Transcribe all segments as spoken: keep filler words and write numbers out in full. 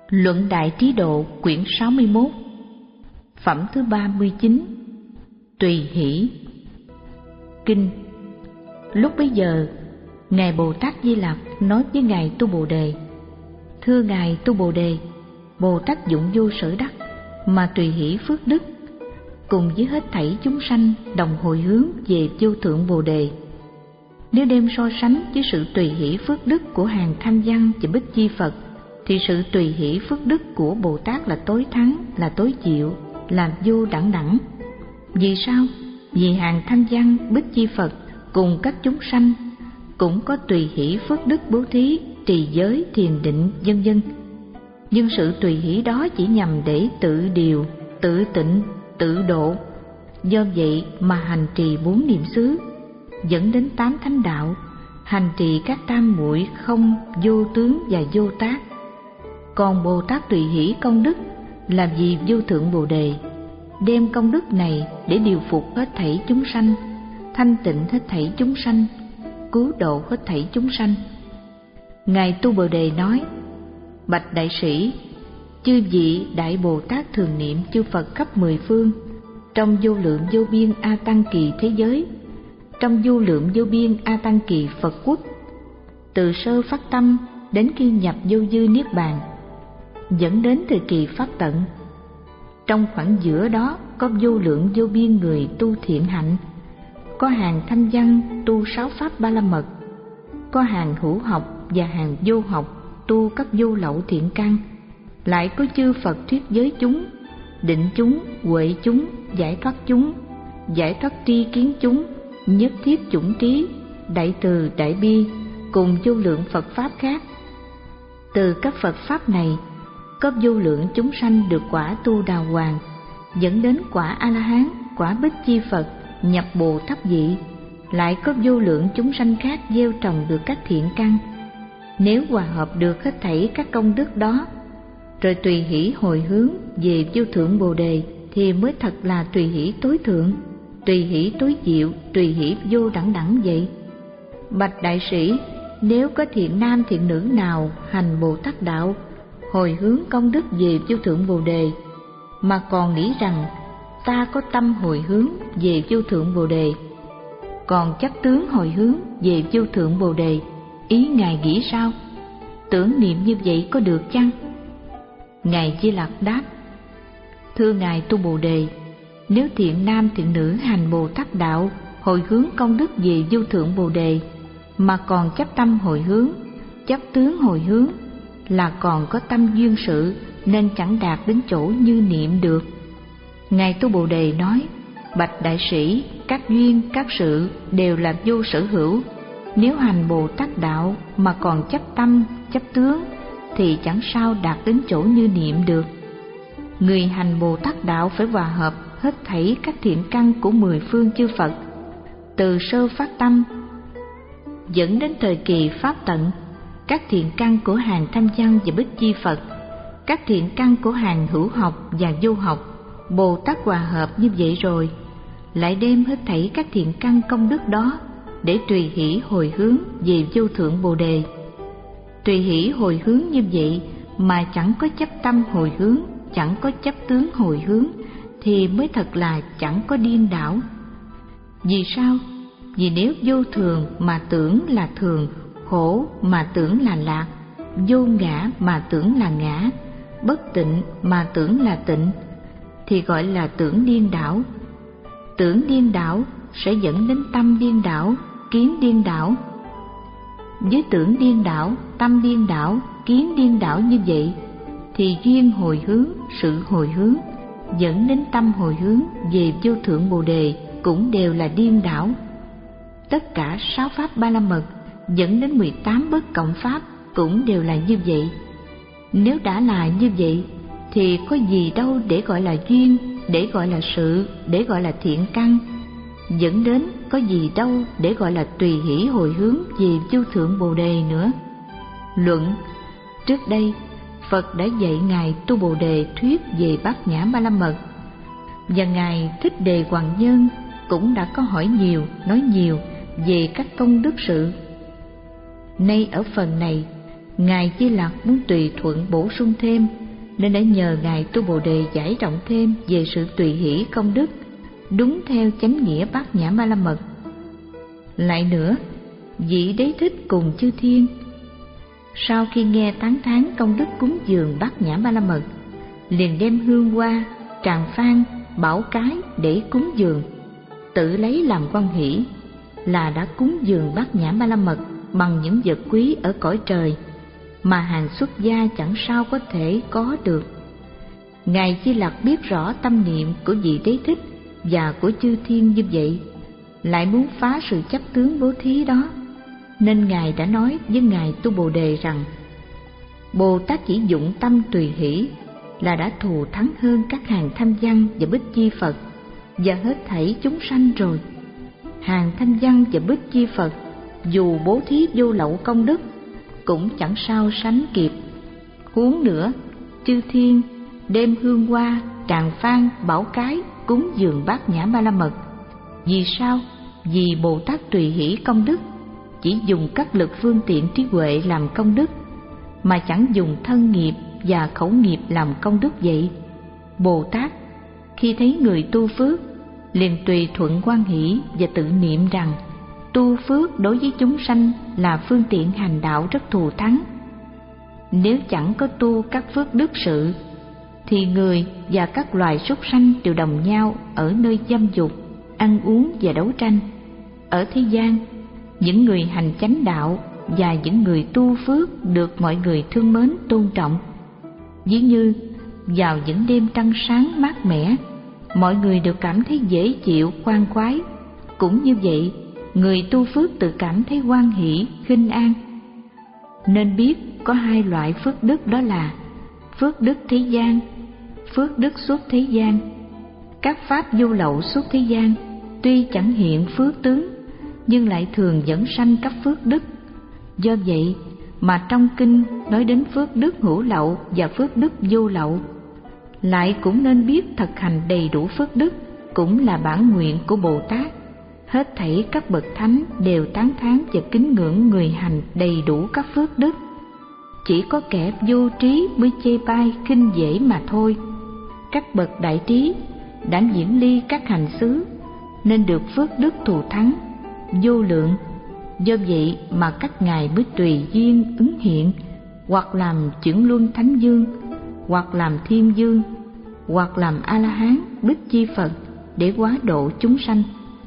Luận Đại Trí Độ quyển sáu mươi mốt. Phẩm thứ ba mươi chín. Tùy hỷ. Kinh. Lúc bấy giờ, Ngài Bồ Tát Di Lặc nói với Ngài Tu Bồ Đề: Thưa Ngài Tu Bồ Đề, Bồ Tát dụng vô sở đắc mà tùy hỷ phước đức, cùng với hết thảy chúng sanh đồng hồi hướng về vô thượng Bồ Đề. Nếu đem so sánh với sự tùy hỷ phước đức của hàng Thanh Văn và Bích Chi Phật, thì sự tùy hỷ phước đức của Bồ Tát là tối thắng, là tối diệu, là vô đẳng đẳng. Vì sao? Vì hàng Thanh Văn, Bích Chi Phật cùng các chúng sanh cũng có tùy hỷ phước đức bố thí, trì giới, thiền định, vân vân. Nhưng sự tùy hỷ đó chỉ nhằm để tự điều, tự tịnh, tự độ. Do vậy mà hành trì bốn niệm xứ, dẫn đến tám thánh đạo, hành trì các tam muội không, vô tướng và vô tác. Còn Bồ Tát tùy hỷ công đức là vì vô thượng Bồ Đề, đem công đức này để điều phục hết thảy chúng sanh, thanh tịnh hết thảy chúng sanh, cứu độ hết thảy chúng sanh. Ngài Tu Bồ Đề nói: Bạch đại sĩ, chư vị đại Bồ Tát thường niệm chư Phật khắp mười phương, trong vô lượng vô biên a tăng kỳ thế giới, trong vô lượng vô biên a tăng kỳ Phật quốc, từ sơ phát tâm đến khi nhập vô dư niết bàn, dẫn đến thời kỳ pháp tận. Trong khoảng giữa đó có vô lượng vô biên người tu thiện hạnh, có hàng Thanh Văn tu sáu pháp ba la mật, có hàng hữu học và hàng vô học tu các vô lậu thiện căn, lại có chư Phật thuyết giới chúng, định chúng, huệ chúng, giải thoát chúng, giải thoát tri kiến chúng, nhất thiết chủng trí, đại từ đại bi, cùng vô lượng Phật pháp khác. Từ các Phật pháp này có vô lượng chúng sanh được quả tu đào hoàng, dẫn đến quả A La Hán, quả Bích Chi Phật, nhập Bồ Tát vị. Lại có vô lượng chúng sanh khác gieo trồng được các thiện căn. Nếu hòa hợp được hết thảy các công đức đó, rồi tùy hỷ hồi hướng về vô thượng Bồ Đề, thì mới thật là tùy hỷ tối thượng, tùy hỷ tối diệu, tùy hỷ vô đẳng đẳng vậy. Bạch đại sĩ, nếu có thiện nam thiện nữ nào hành Bồ Tát đạo, hồi hướng công đức về vô thượng Bồ Đề, mà còn nghĩ rằng ta có tâm hồi hướng về vô thượng Bồ Đề, còn chấp tướng hồi hướng về vô thượng Bồ Đề, ý Ngài nghĩ sao? Tưởng niệm như vậy có được chăng? Ngài Di Lặc đáp: Thưa Ngài Tu Bồ Đề, nếu thiện nam thiện nữ hành Bồ Tát đạo, hồi hướng công đức về vô thượng Bồ Đề, mà còn chấp tâm hồi hướng, chấp tướng hồi hướng, là còn có tâm duyên sự, nên chẳng đạt đến chỗ như niệm được. Ngài Tu Bồ Đề nói: Bạch đại sĩ, các duyên, các sự đều là vô sở hữu. Nếu hành Bồ Tát đạo mà còn chấp tâm, chấp tướng, thì chẳng sao đạt đến chỗ như niệm được. Người hành Bồ Tát đạo phải hòa hợp hết thảy các thiện căn của mười phương chư Phật, từ sơ phát tâm dẫn đến thời kỳ pháp tận. Các thiện căn của hàng Thanh Văn và Bích Chi Phật, các thiện căn của hàng hữu học và vô học, Bồ Tát hòa hợp như vậy rồi, lại đem hết thảy các thiện căn công đức đó để tùy hỷ hồi hướng về vô thượng Bồ Đề. Tùy hỷ hồi hướng như vậy mà chẳng có chấp tâm hồi hướng, chẳng có chấp tướng hồi hướng, thì mới thật là chẳng có điên đảo. Vì sao? Vì nếu vô thường mà tưởng là thường, khổ mà tưởng là lạc, vô ngã mà tưởng là ngã, bất tịnh mà tưởng là tịnh, thì gọi là tưởng điên đảo. Tưởng điên đảo sẽ dẫn đến tâm điên đảo, kiến điên đảo. Với tưởng điên đảo, tâm điên đảo, kiến điên đảo như vậy, thì duyên hồi hướng, sự hồi hướng, dẫn đến tâm hồi hướng về vô thượng Bồ Đề cũng đều là điên đảo. Tất cả sáu pháp ba la mật dẫn đến mười tám bất cộng pháp cũng đều là như vậy. Nếu đã là như vậy, thì có gì đâu để gọi là duyên, để gọi là sự, để gọi là thiện căn, dẫn đến có gì đâu để gọi là tùy hỷ hồi hướng về vô thượng Bồ Đề nữa. Luận. Trước đây Phật đã dạy Ngài Tu Bồ Đề thuyết về bát nhã ba la mật, và Ngài Thích Đề Hoàng Nhân cũng đã có hỏi nhiều, nói nhiều về các công đức sự. Nay ở phần này, Ngài Di Lặc muốn tùy thuận bổ sung thêm, nên đã nhờ Ngài Tu Bồ Đề giải rộng thêm về sự tùy hỷ công đức, đúng theo chánh nghĩa Bát Nhã Ba La Mật. Lại nữa, vị Đế Thích cùng chư thiên, sau khi nghe tán thán công đức cúng dường Bát Nhã Ba La Mật, liền đem hương hoa, tràng phan, bảo cái để cúng dường, tự lấy làm hoan hỷ, là đã cúng dường Bát Nhã Ba La Mật bằng những vật quý ở cõi trời mà hàng xuất gia chẳng sao có thể có được. Ngài Di Lặc biết rõ tâm niệm của vị Đế Thích và của chư thiên như vậy, lại muốn phá sự chấp tướng bố thí đó, nên Ngài đã nói với Ngài Tu Bồ Đề rằng: Bồ Tát chỉ dụng tâm tùy hỷ là đã thù thắng hơn các hàng Thanh Văn và Bích Chi Phật và hết thảy chúng sanh rồi. Hàng Thanh Văn và Bích Chi Phật dù bố thí vô lậu công đức cũng chẳng sao sánh kịp. Huống nữa, chư thiên đem hương hoa, tràng phan, bảo cái cúng dường Bát Nhã Ba La Mật. Vì sao? Vì Bồ Tát tùy hỷ công đức, chỉ dùng các lực phương tiện trí huệ làm công đức, mà chẳng dùng thân nghiệp và khẩu nghiệp làm công đức vậy. Bồ Tát khi thấy người tu phước, liền tùy thuận hoan hỷ và tự niệm rằng tu phước đối với chúng sanh là phương tiện hành đạo rất thù thắng. Nếu chẳng có tu các phước đức sự, thì người và các loài súc sanh đều đồng nhau ở nơi dâm dục, ăn uống và đấu tranh. Ở thế gian, những người hành chánh đạo và những người tu phước được mọi người thương mến tôn trọng. Ví như vào những đêm trăng sáng mát mẻ, mọi người đều cảm thấy dễ chịu, khoan khoái. Cũng như vậy, người tu phước tự cảm thấy hoan hỷ, khinh an. Nên biết có hai loại phước đức, đó là phước đức thế gian, phước đức suốt thế gian. Các pháp vô lậu suốt thế gian tuy chẳng hiện phước tướng, nhưng lại thường dẫn sanh các phước đức. Do vậy mà trong kinh nói đến phước đức hữu lậu và phước đức vô lậu. Lại cũng nên biết thực hành đầy đủ phước đức cũng là bản nguyện của Bồ Tát. Hết thảy các bậc thánh đều tán thán và kính ngưỡng người hành đầy đủ các phước đức. Chỉ có kẻ vô trí mới chê bai khinh dễ mà thôi. Các bậc đại trí đã diễn ly các hành xứ, nên được phước đức thù thắng vô lượng. Do vậy mà các ngài mới tùy duyên ứng hiện, hoặc làm chuyển luân thánh dương, hoặc làm thiên dương, hoặc làm A La Hán, Bích Chi Phật để hóa độ chúng sanh.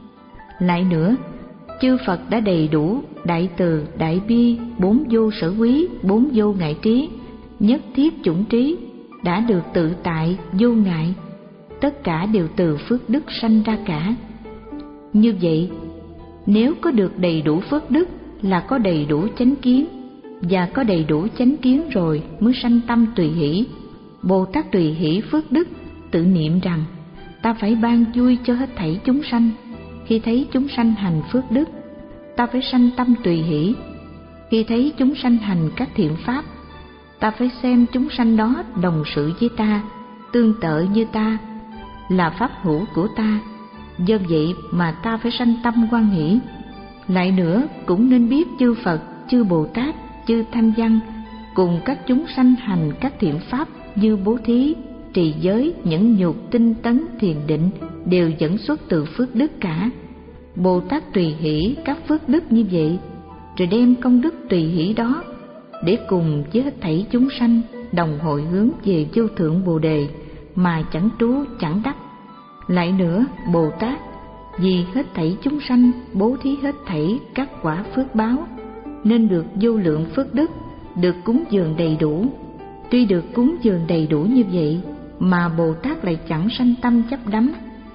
Lại nữa, chư Phật đã đầy đủ đại từ, đại bi, bốn vô sở quý, bốn vô ngại trí, nhất thiết chủng trí, đã được tự tại, vô ngại. Tất cả đều từ phước đức sanh ra cả. Như vậy, nếu có được đầy đủ phước đức là có đầy đủ chánh kiến, và có đầy đủ chánh kiến rồi mới sanh tâm tùy hỷ. Bồ Tát tùy hỷ phước đức, tự niệm rằng ta phải ban vui cho hết thảy chúng sanh. Khi thấy chúng sanh hành phước đức, ta phải sanh tâm tùy hỷ. Khi thấy chúng sanh hành các thiện pháp, ta phải xem chúng sanh đó đồng sự với ta, tương tự như ta, là pháp hữu của ta. Do vậy mà ta phải sanh tâm hoan hỷ. Lại nữa cũng nên biết chư Phật, chư Bồ Tát, chư Thanh Văn cùng các chúng sanh hành các thiện pháp như bố thí, trì giới, nhẫn nhục, tinh tấn, thiền định đều dẫn xuất từ phước đức cả. Bồ Tát tùy hỷ các phước đức như vậy, rồi đem công đức tùy hỷ đó để cùng với hết thảy chúng sanh đồng hội hướng về vô thượng Bồ Đề mà chẳng trú chẳng đắc. Lại nữa, Bồ Tát vì hết thảy chúng sanh bố thí hết thảy các quả phước báo, nên được vô lượng phước đức, được cúng dường đầy đủ. Tuy được cúng dường đầy đủ như vậy mà Bồ Tát lại chẳng sanh tâm chấp đắm.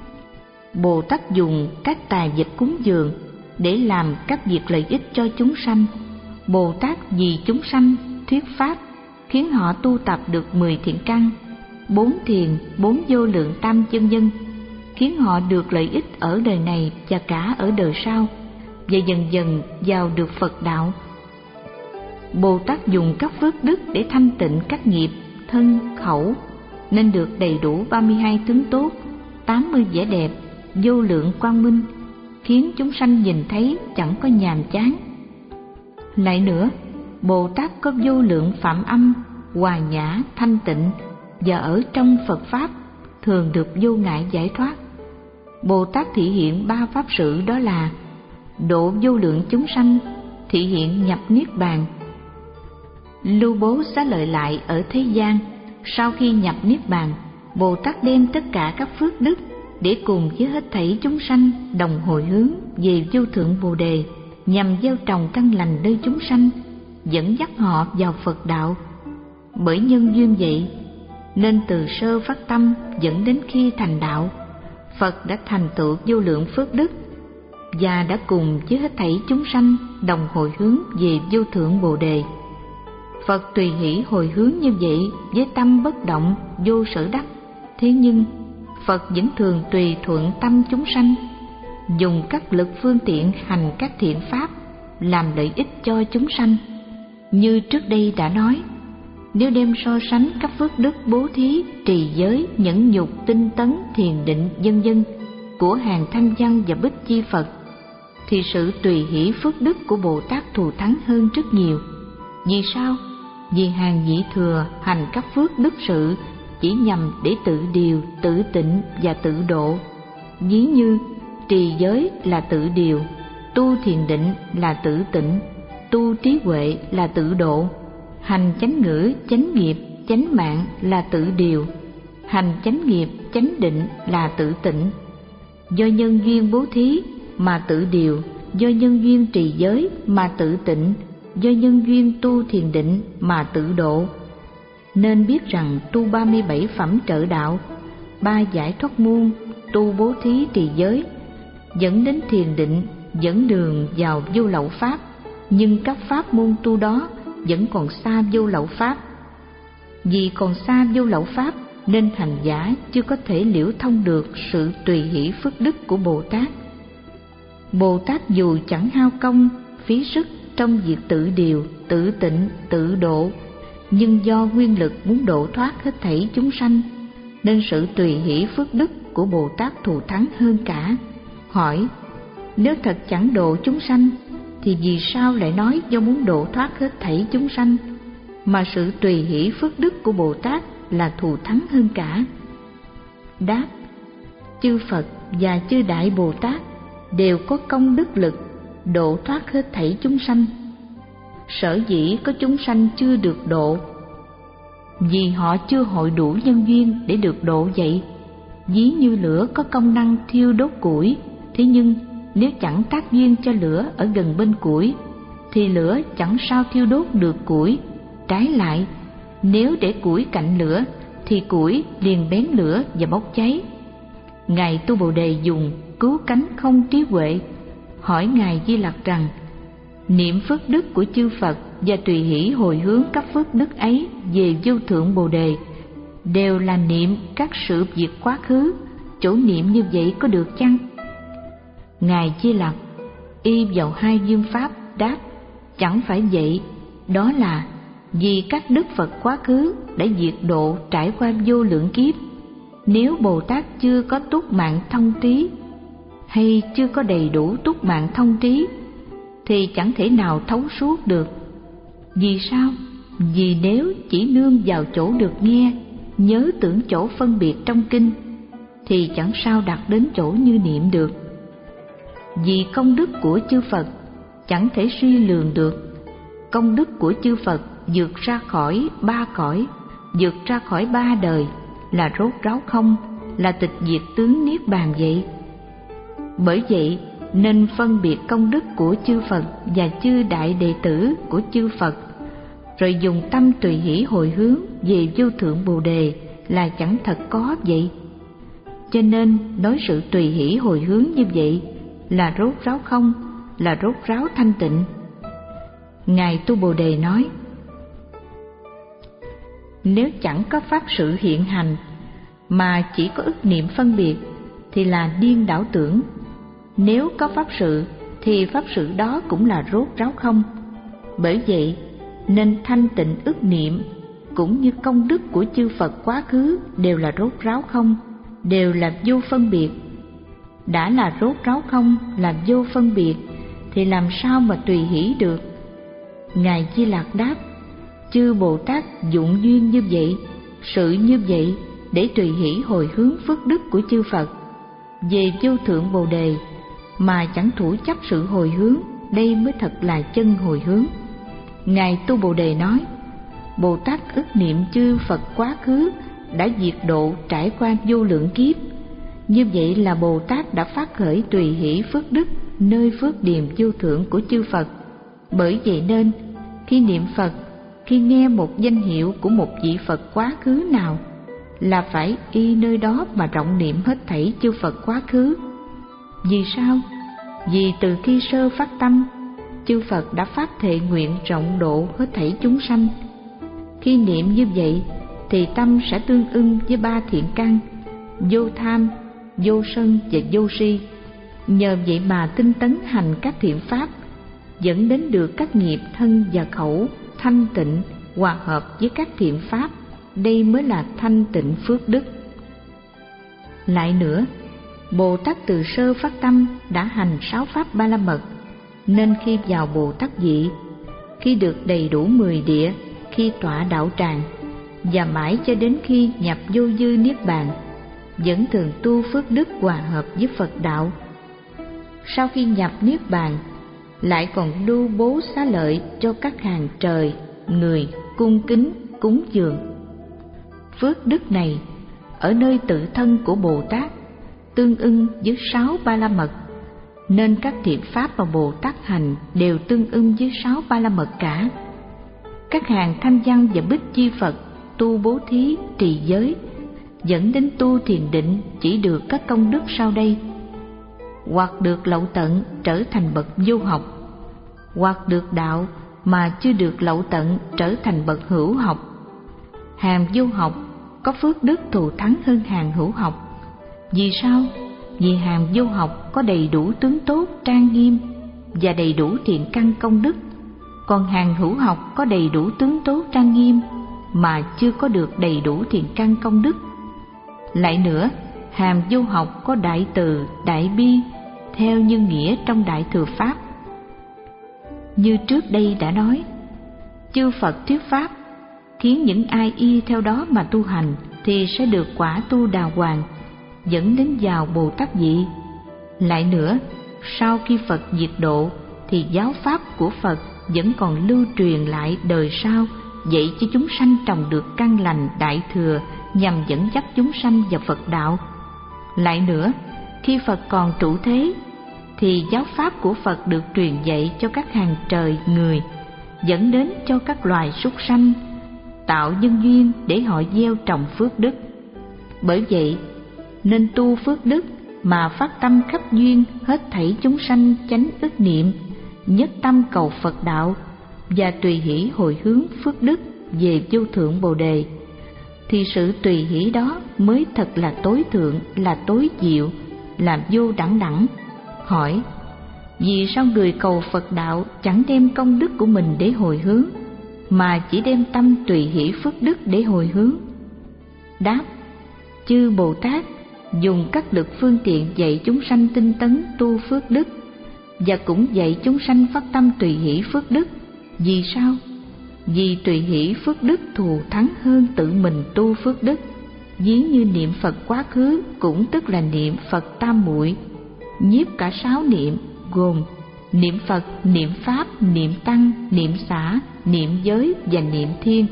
Bồ Tát dùng các tài vật cúng dường để làm các việc lợi ích cho chúng sanh. Bồ Tát vì chúng sanh thuyết pháp, khiến họ tu tập được mười thiện căn, bốn thiền, bốn vô lượng tam chân nhân, khiến họ được lợi ích ở đời này và cả ở đời sau, và dần dần vào được Phật đạo. Bồ Tát dùng các phước đức để thanh tịnh các nghiệp thân khẩu, nên được đầy đủ ba mươi hai tướng tốt, tám mươi vẻ đẹp, vô lượng quang minh, khiến chúng sanh nhìn thấy chẳng có nhàm chán. Lại nữa, Bồ Tát có vô lượng phạm âm, hòa nhã, thanh tịnh, và ở trong Phật Pháp thường được vô ngại giải thoát. Bồ Tát thị hiện ba pháp sự, đó là độ vô lượng chúng sanh, thị hiện nhập niết bàn. Lưu bố xá lợi lại ở thế gian, sau khi nhập niết bàn, Bồ Tát đem tất cả các phước đức để cùng với hết thảy chúng sanh đồng hồi hướng về vô thượng Bồ đề, nhằm gieo trồng căn lành nơi chúng sanh, dẫn dắt họ vào Phật đạo. Bởi nhân duyên vậy nên từ sơ phát tâm dẫn đến khi thành đạo, Phật đã thành tựu vô lượng phước đức và đã cùng với hết thảy chúng sanh đồng hồi hướng về vô thượng Bồ đề. Phật tùy hỷ hồi hướng như vậy với tâm bất động, vô sở đắc. Thế nhưng Phật vẫn thường tùy thuận tâm chúng sanh, dùng các lực phương tiện hành các thiện pháp làm lợi ích cho chúng sanh. Như trước đây đã nói, nếu đem so sánh các phước đức bố thí, trì giới, nhẫn nhục, tinh tấn, thiền định, vân vân của hàng Thanh Văn và Bích Chi Phật, thì sự tùy hỷ phước đức của Bồ Tát thù thắng hơn rất nhiều. Vì sao? Vì hàng vị thừa hành các phước đức sự chỉ nhằm để tự điều, tự tịnh và tự độ. Ví như trì giới là tự điều, tu thiền định là tự tịnh, tu trí huệ là tự độ, hành chánh ngữ, chánh nghiệp, chánh mạng là tự điều, hành chánh nghiệp, chánh định là tự tịnh. Do nhân duyên bố thí mà tự điều, do nhân duyên trì giới mà tự tịnh, do nhân duyên tu thiền định mà tự độ. Nên biết rằng tu ba mươi bảy phẩm trợ đạo, ba giải thoát môn, tu bố thí trì giới, dẫn đến thiền định, dẫn đường vào vô lậu pháp, nhưng các pháp môn tu đó vẫn còn xa vô lậu pháp. Vì còn xa vô lậu pháp nên hành giả chưa có thể liễu thông được sự tùy hỷ phước đức của Bồ Tát. Bồ Tát dù chẳng hao công, phí sức trong việc tự điều, tự tịnh, tự độ, nhưng do nguyên lực muốn độ thoát hết thảy chúng sanh, nên sự tùy hỷ phước đức của Bồ Tát thù thắng hơn cả. Hỏi, nếu thật chẳng độ chúng sanh, thì vì sao lại nói do muốn độ thoát hết thảy chúng sanh, mà sự tùy hỷ phước đức của Bồ Tát là thù thắng hơn cả? Đáp, chư Phật và chư Đại Bồ Tát đều có công đức lực độ thoát hết thảy chúng sanh. Sở dĩ có chúng sanh chưa được độ, vì họ chưa hội đủ nhân duyên để được độ vậy. Ví như lửa có công năng thiêu đốt củi, thế nhưng nếu chẳng tác duyên cho lửa ở gần bên củi, thì lửa chẳng sao thiêu đốt được củi. Trái lại, nếu để củi cạnh lửa, thì củi liền bén lửa và bốc cháy. Ngài Tu Bồ Đề dùng cứu cánh không trí huệ hỏi Ngài Di Lặc rằng, niệm phước đức của chư Phật và tùy hỷ hồi hướng các phước đức ấy về vô thượng Bồ Đề đều là niệm các sự việc quá khứ, chỗ niệm như vậy có được chăng? Ngài Di Lặc y vào hai duyên pháp đáp, chẳng phải vậy. Đó là vì các đức Phật quá khứ đã diệt độ trải qua vô lượng kiếp. Nếu Bồ Tát chưa có túc mạng thông trí, hay chưa có đầy đủ túc mạng thông trí, thì chẳng thể nào thấu suốt được. Vì sao? Vì nếu chỉ nương vào chỗ được nghe, nhớ tưởng chỗ phân biệt trong kinh, thì chẳng sao đạt đến chỗ như niệm được. Vì công đức của chư Phật chẳng thể suy lường được. Công đức của chư Phật vượt ra khỏi ba cõi, vượt ra khỏi ba đời, là rốt ráo không, là tịch diệt tướng niết bàn vậy. Bởi vậy nên phân biệt công đức của chư Phật và chư đại đệ tử của chư Phật, rồi dùng tâm tùy hỷ hồi hướng về vô thượng Bồ Đề là chẳng thật có vậy. Cho nên nói sự tùy hỷ hồi hướng như vậy là rốt ráo không, là rốt ráo thanh tịnh. Ngài Tu Bồ Đề nói, nếu chẳng có pháp sự hiện hành mà chỉ có ức niệm phân biệt thì là điên đảo tưởng. Nếu có pháp sự thì pháp sự đó cũng là rốt ráo không. Bởi vậy nên thanh tịnh ức niệm cũng như công đức của chư Phật quá khứ đều là rốt ráo không, đều là vô phân biệt. Đã là rốt ráo không, là vô phân biệt, thì làm sao mà tùy hỷ được? Ngài Di Lặc đáp: chư Bồ Tát dụng duyên như vậy, sự như vậy để tùy hỷ hồi hướng phước đức của chư Phật về vô thượng Bồ Đề, mà chẳng thủ chấp sự hồi hướng, đây mới thật là chân hồi hướng. Ngài Tu Bồ Đề nói: Bồ Tát ức niệm chư Phật quá khứ đã diệt độ trải qua vô lượng kiếp, như vậy là Bồ Tát đã phát khởi tùy hỷ phước đức nơi phước điềm vô thượng của chư Phật. Bởi vậy nên khi niệm Phật, khi nghe một danh hiệu của một vị Phật quá khứ nào, là phải y nơi đó mà rộng niệm hết thảy chư Phật quá khứ. Vì sao? Vì từ khi sơ phát tâm, chư Phật đã phát thệ nguyện rộng độ hết thảy chúng sanh. Khi niệm như vậy thì tâm sẽ tương ưng với ba thiện căn: vô tham, vô sân và vô si. Nhờ vậy mà tinh tấn hành các thiện pháp, dẫn đến được các nghiệp thân và khẩu thanh tịnh, hòa hợp với các thiện pháp. Đây mới là thanh tịnh phước đức. Lại nữa, Bồ Tát từ sơ phát tâm đã hành sáu pháp ba la mật, nên khi vào Bồ Tát vị, khi được đầy đủ mười địa, khi tọa đạo tràng, và mãi cho đến khi nhập vô dư niết bàn, vẫn thường tu phước đức hòa hợp với Phật đạo. Sau khi nhập niết bàn, lại còn lưu bố xá lợi cho các hàng trời, người cung kính cúng dường. Phước đức này ở nơi tự thân của Bồ Tát tương ưng với sáu ba la mật, nên các thiện pháp mà Bồ Tát hành đều tương ưng với sáu ba la mật cả. Các hàng thanh văn và bích chi Phật tu bố thí, trì giới, dẫn đến tu thiền định chỉ được các công đức sau đây: hoặc được lậu tận trở thành bậc vô học, hoặc được đạo mà chưa được lậu tận trở thành bậc hữu học. Hàng vô học có phước đức thù thắng hơn hàng hữu học. Vì sao? Vì hàng vô học có đầy đủ tướng tốt trang nghiêm và đầy đủ thiện căn công đức, còn hàng hữu học có đầy đủ tướng tốt trang nghiêm mà chưa có được đầy đủ thiện căn công đức. Lại nữa, hàng vô học có đại từ, đại bi theo như nghĩa trong Đại Thừa Pháp. Như trước đây đã nói, chư Phật thuyết pháp khiến những ai y theo đó mà tu hành thì sẽ được quả tu đà hoàng, dẫn đến vào Bồ Tát vị. Lại nữa, sau khi Phật diệt độ thì giáo pháp của Phật vẫn còn lưu truyền lại đời sau, dạy cho chúng sanh trồng được căn lành đại thừa nhằm dẫn dắt chúng sanh vào Phật đạo. Lại nữa, khi Phật còn trụ thế thì giáo pháp của Phật được truyền dạy cho các hàng trời người, dẫn đến cho các loài súc sanh, tạo nhân duyên để họ gieo trồng phước đức. Bởi vậy nên tu phước đức mà phát tâm khắp duyên hết thảy chúng sanh chánh ức niệm, nhất tâm cầu Phật đạo và tùy hỷ hồi hướng phước đức về vô thượng Bồ Đề, thì sự tùy hỷ đó mới thật là tối thượng, là tối diệu, là vô đẳng đẳng. Hỏi: vì sao người cầu Phật đạo chẳng đem công đức của mình để hồi hướng, mà chỉ đem tâm tùy hỷ phước đức để hồi hướng? Đáp: chư Bồ Tát dùng các lực phương tiện dạy chúng sanh tinh tấn tu phước đức, và cũng dạy chúng sanh phát tâm tùy hỷ phước đức. Vì sao? Vì tùy hỷ phước đức thù thắng hơn tự mình tu phước đức. Ví như niệm Phật quá khứ cũng tức là niệm Phật tam muội, nhiếp cả sáu niệm gồm niệm Phật, niệm Pháp, niệm Tăng, niệm Xả, niệm Giới và niệm Thiên.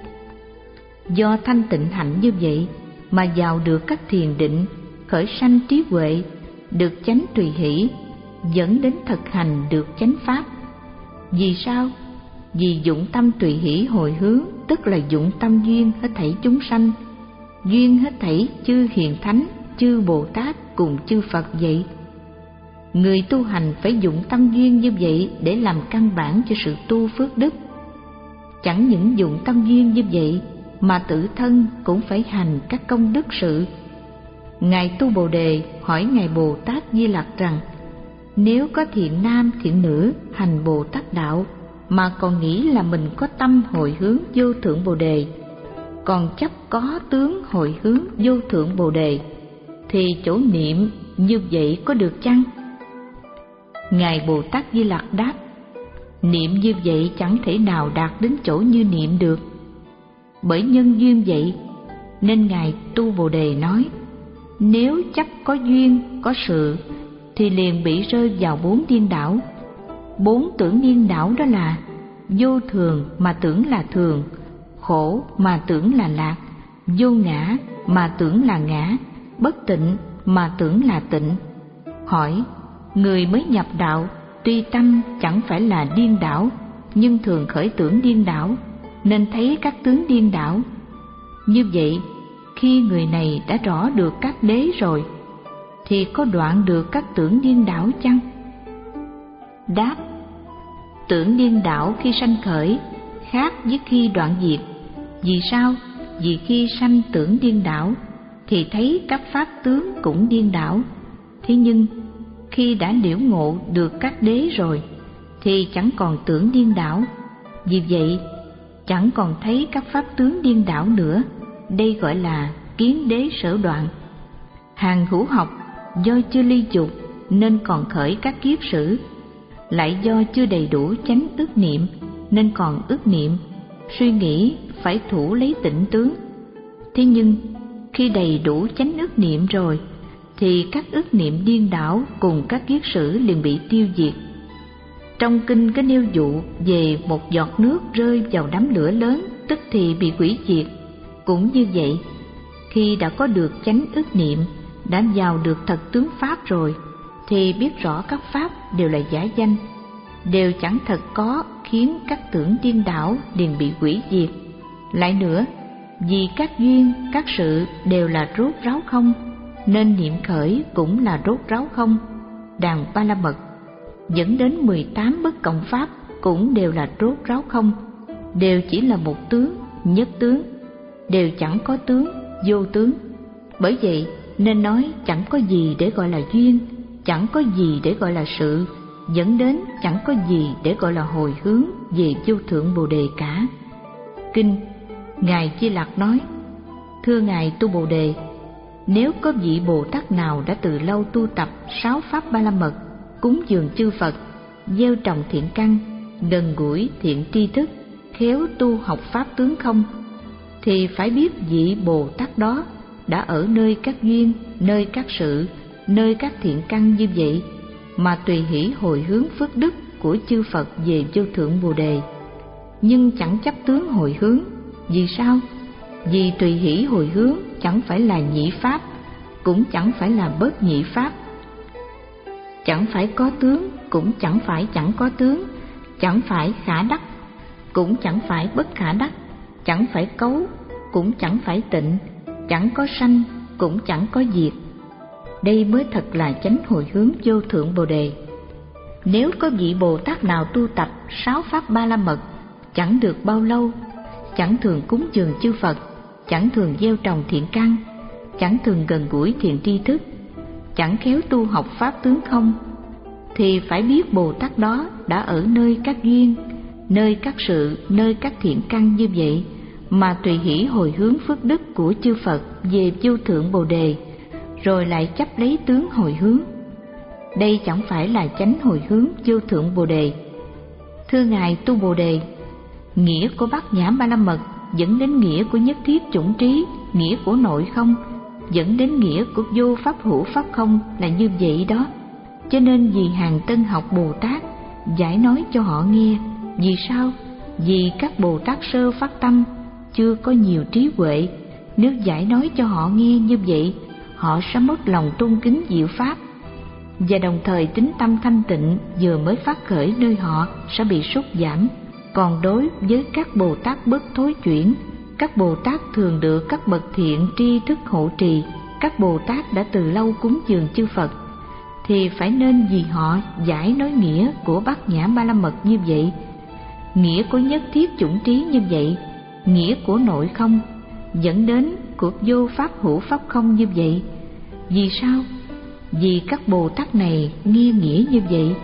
Do thanh tịnh hạnh như vậy mà vào được các thiền định, khởi sanh trí huệ, được chánh tùy hỷ, dẫn đến thực hành được chánh pháp. Vì sao? Vì dụng tâm tùy hỷ hồi hướng, tức là dụng tâm duyên hết thảy chúng sanh, duyên hết thảy chư hiền thánh, chư Bồ Tát cùng chư Phật vậy. Người tu hành phải dụng tâm duyên như vậy để làm căn bản cho sự tu phước đức. Chẳng những dụng tâm duyên như vậy mà tự thân cũng phải hành các công đức sự. Ngài Tu Bồ Đề hỏi Ngài Bồ Tát Di Lặc rằng: nếu có thiện nam thiện nữ hành Bồ Tát đạo mà còn nghĩ là mình có tâm hồi hướng vô thượng Bồ Đề, còn chấp có tướng hồi hướng vô thượng Bồ Đề, thì chỗ niệm như vậy có được chăng? Ngài Bồ Tát Di Lặc đáp: Niệm như vậy chẳng thể nào đạt đến chỗ như niệm được. Bởi nhân duyên vậy nên Ngài Tu Bồ Đề nói, nếu chấp có duyên, có sự thì liền bị rơi vào bốn điên đảo. Bốn tưởng điên đảo đó là vô thường mà tưởng là thường, khổ mà tưởng là lạc, vô ngã mà tưởng là ngã, bất tịnh mà tưởng là tịnh. Hỏi, người mới nhập đạo tuy tâm chẳng phải là điên đảo, nhưng thường khởi tưởng điên đảo, nên thấy các tướng điên đảo. Như vậy, khi người này đã rõ được các đế rồi, thì có đoạn được các tưởng điên đảo chăng? Đáp, tưởng điên đảo khi sanh khởi khác với khi đoạn diệt. Vì sao? Vì khi sanh tưởng điên đảo thì thấy các pháp tướng cũng điên đảo. Thế nhưng khi đã liễu ngộ được các đế rồi thì chẳng còn tưởng điên đảo. Vì vậy chẳng còn thấy các pháp tướng điên đảo nữa. Đây gọi là kiến đế sở đoạn. Hàng hữu học do chưa ly dục nên còn khởi các kiết sử, lại do chưa đầy đủ chánh ức niệm nên còn ức niệm, suy nghĩ phải thủ lấy tịnh tướng. Thế nhưng khi đầy đủ chánh ức niệm rồi thì các ức niệm điên đảo cùng các kiết sử liền bị tiêu diệt. Trong kinh có nêu dụ về một giọt nước rơi vào đám lửa lớn tức thì bị hủy diệt. Cũng như vậy, khi đã có được chánh ức niệm, đã vào được thật tướng pháp rồi thì biết rõ các pháp đều là giả danh, đều chẳng thật có, khiến các tưởng điên đảo liền bị hủy diệt. Lại nữa, vì các duyên, các sự đều là rốt ráo không, nên niệm khởi cũng là rốt ráo không. Đàn Ba La Mật dẫn đến mười tám bất cộng pháp cũng đều là rốt ráo không, đều chỉ là một tướng, nhất tướng, đều chẳng có tướng, vô tướng. Bởi vậy nên nói chẳng có gì để gọi là duyên, chẳng có gì để gọi là sự, dẫn đến chẳng có gì để gọi là hồi hướng về vô thượng Bồ Đề cả. Kinh Ngài Di Lặc nói, thưa Ngài Tu Bồ Đề, nếu có vị Bồ Tát nào đã từ lâu tu tập sáu pháp Ba La Mật, cúng dường chư Phật, gieo trồng thiện căn, gần gũi thiện tri thức, khéo tu học pháp tướng không, thì phải biết vị Bồ Tát đó đã ở nơi các duyên, nơi các sự, nơi các thiện căn như vậy mà tùy hỷ hồi hướng phước đức của chư Phật về vô thượng Bồ Đề, nhưng chẳng chấp tướng hồi hướng. Vì sao? Vì tùy hỷ hồi hướng chẳng phải là nhị pháp, cũng chẳng phải là bất nhị pháp, chẳng phải có tướng, cũng chẳng phải chẳng có tướng, chẳng phải khả đắc, cũng chẳng phải bất khả đắc, chẳng phải cấu, cũng chẳng phải tịnh, chẳng có sanh, cũng chẳng có diệt. Đây mới thật là chánh hồi hướng vô thượng Bồ Đề. Nếu có vị Bồ Tát nào tu tập sáu pháp Ba La Mật, chẳng được bao lâu, chẳng thường cúng dường chư Phật, chẳng thường gieo trồng thiện căn, chẳng thường gần gũi thiện tri thức, chẳng khéo tu học pháp tướng không, thì phải biết Bồ Tát đó đã ở nơi các duyên, nơi các sự, nơi các thiện căn như vậy mà tùy hỷ hồi hướng phước đức của chư Phật về vô thượng Bồ Đề, rồi lại chấp lấy tướng hồi hướng. Đây chẳng phải là chánh hồi hướng vô thượng Bồ Đề. Thưa Ngài Tu Bồ Đề, nghĩa của Bát Nhã Ba La Mật dẫn đến nghĩa của nhất thiết chủng trí, nghĩa của nội không, dẫn đến nghĩa của vô pháp hữu pháp không là như vậy đó. Cho nên vì hàng tân học Bồ Tát giải nói cho họ nghe. Vì sao? Vì các Bồ Tát sơ phát tâm chưa có nhiều trí huệ. Nếu giải nói cho họ nghe như vậy, họ sẽ mất lòng tôn kính diệu pháp, và đồng thời tính tâm thanh tịnh vừa mới phát khởi nơi họ sẽ bị sút giảm. Còn đối với các Bồ Tát bất thối chuyển, các Bồ Tát thường được các bậc thiện tri thức hộ trì, các Bồ Tát đã từ lâu cúng dường chư Phật, thì phải nên vì họ giải nói nghĩa của Bát Nhã Ba La Mật như vậy, nghĩa của nhất thiết chủng trí như vậy, nghĩa của nội không, dẫn đến của vô pháp hữu pháp không như vậy. Vì sao? Vì các Bồ Tát này nghe nghĩa như vậy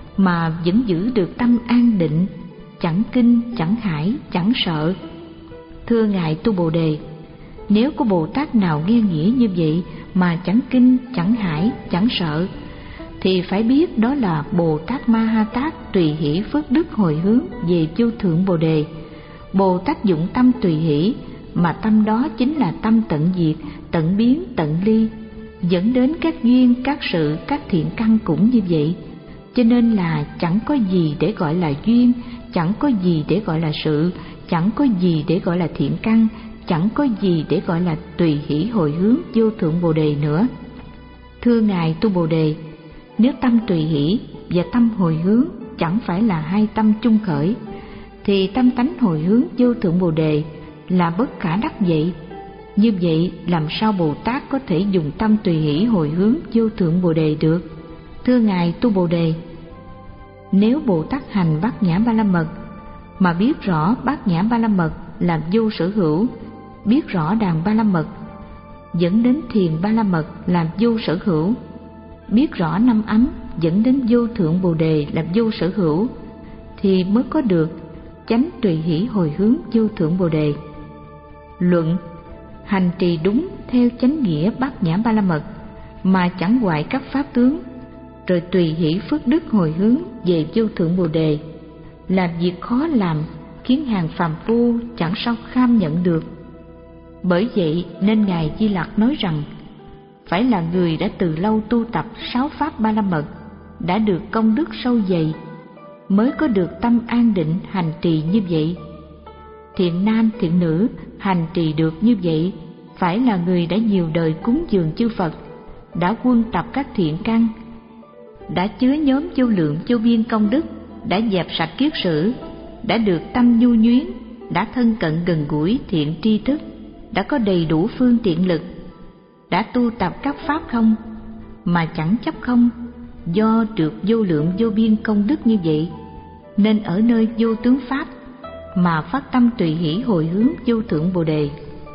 mà vẫn giữ được tâm an định, chẳng kinh, chẳng hãi, chẳng sợ. Thưa Ngài Tu Bồ Đề, nếu có Bồ Tát nào nghe nghĩa như vậy mà chẳng kinh, chẳng hãi, chẳng sợ, thì phải biết đó là Bồ Tát Ma Ha Tát tùy hỷ phước đức hồi hướng về vô thượng Bồ Đề. Bồ Tát dụng tâm tùy hỷ, mà tâm đó chính là tâm tận diệt, tận biến, tận ly, dẫn đến các duyên, các sự, các thiện căn cũng như vậy. Cho nên là chẳng có gì để gọi là duyên, chẳng có gì để gọi là sự, chẳng có gì để gọi là thiện căn, chẳng có gì để gọi là tùy hỷ hồi hướng vô thượng Bồ Đề nữa. Thưa Ngài Tu Bồ Đề, nếu tâm tùy hỷ và tâm hồi hướng chẳng phải là hai tâm chung khởi, thì tâm tánh hồi hướng vô thượng Bồ Đề là bất khả đắc vậy. Như vậy làm sao Bồ Tát có thể dùng tâm tùy hỷ hồi hướng vô thượng Bồ Đề được? Thưa Ngài Tu Bồ Đề, nếu Bồ Tát hành Bát Nhã Ba La Mật mà biết rõ Bát Nhã Ba La Mật là vô sở hữu, biết rõ Đàn Ba La Mật dẫn đến Thiền Ba La Mật làm vô sở hữu, biết rõ năm ấm dẫn đến vô thượng Bồ Đề làm vô sở hữu, thì mới có được chánh tùy hỷ hồi hướng vô thượng Bồ Đề. Luận: hành trì đúng theo chánh nghĩa Bát Nhã Ba La Mật mà chẳng hoại các pháp tướng, rồi tùy hỷ phước đức hồi hướng về vô thượng Bồ Đề là việc khó làm, khiến hàng phàm phu chẳng sao kham nhận được. Bởi vậy nên Ngài Di Lặc nói rằng phải là người đã từ lâu tu tập sáu pháp Ba La Mật, đã được công đức sâu dày, mới có được tâm an định hành trì như vậy. Thiện nam thiện nữ hành trì được như vậy phải là người đã nhiều đời cúng dường chư Phật, đã quân tập các thiện căn, đã chứa nhóm vô lượng vô biên công đức, đã dẹp sạch kiết sử, đã được tâm nhu nhuyến, đã thân cận gần gũi thiện tri thức, đã có đầy đủ phương tiện lực, đã tu tập các pháp không mà chẳng chấp không, do được vô lượng vô biên công đức như vậy, nên ở nơi vô tướng pháp mà phát tâm tùy hỷ hồi hướng vô thượng Bồ Đề.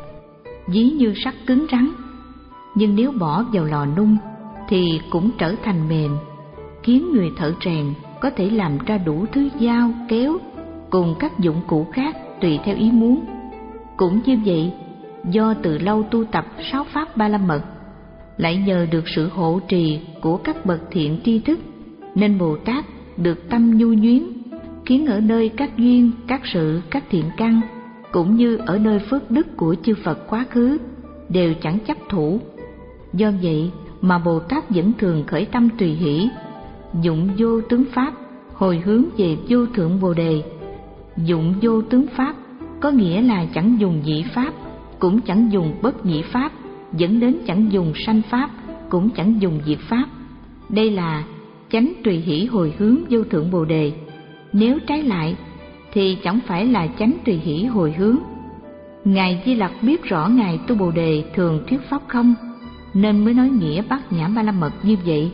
Ví như sắt cứng rắn, nhưng nếu bỏ vào lò nung thì cũng trở thành mềm, khiến người thợ rèn có thể làm ra đủ thứ dao, kéo cùng các dụng cụ khác tùy theo ý muốn. Cũng như vậy, do từ lâu tu tập sáu pháp Ba La Mật, lại nhờ được sự hộ trì của các bậc thiện tri thức, nên Bồ Tát được tâm nhu nhuyến, khiến ở nơi các duyên, các sự, các thiện căn, cũng như ở nơi phước đức của chư Phật quá khứ, đều chẳng chấp thủ. Do vậy mà Bồ Tát vẫn thường khởi tâm tùy hỷ, dụng vô tướng pháp hồi hướng về vô thượng Bồ Đề. Dụng vô tướng pháp có nghĩa là chẳng dùng nhị pháp, cũng chẳng dùng bất nhị pháp, dẫn đến chẳng dùng sanh pháp, cũng chẳng dùng diệt pháp. Đây là chánh tùy hỷ hồi hướng vô thượng Bồ Đề. Nếu trái lại thì chẳng phải là chánh tùy hỷ hồi hướng. Ngài Di Lặc biết rõ Ngài Tu Bồ Đề thường thuyết pháp không, nên mới nói nghĩa Bát Nhã Ba La Mật như vậy.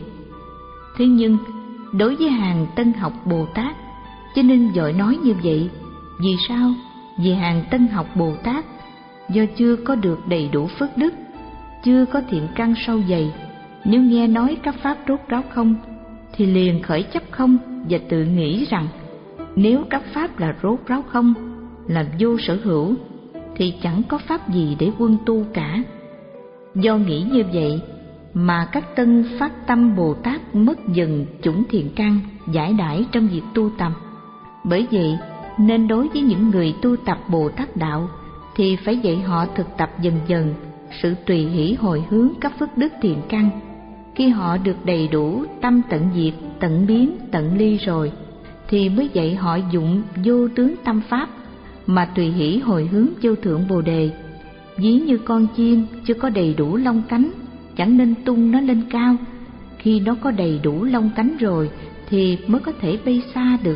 Thế nhưng đối với hàng tân học Bồ Tát, cho nên vội nói như vậy. Vì sao? Vì hàng tân học Bồ Tát do chưa có được đầy đủ phước đức, chưa có thiện căn sâu dày, nếu nghe nói các pháp rốt ráo không thì liền khởi chấp không, và tự nghĩ rằng nếu các pháp là rốt ráo không, là vô sở hữu, thì chẳng có pháp gì để quân tu cả. Do nghĩ như vậy mà các tân phát tâm Bồ Tát mất dần chủng thiện căn giải đãi trong việc tu tập. Bởi vậy nên đối với những người tu tập Bồ Tát đạo thì phải dạy họ thực tập dần dần sự tùy hỷ hồi hướng các phước đức thiện căn. Khi họ được đầy đủ tâm tận diệt, tận biến, tận ly rồi, thì mới dạy họ dụng vô tướng tâm pháp mà tùy hỷ hồi hướng vô thượng Bồ Đề. Ví như con chim chưa có đầy đủ lông cánh, chẳng nên tung nó lên cao. Khi nó có đầy đủ lông cánh rồi thì mới có thể bay xa được.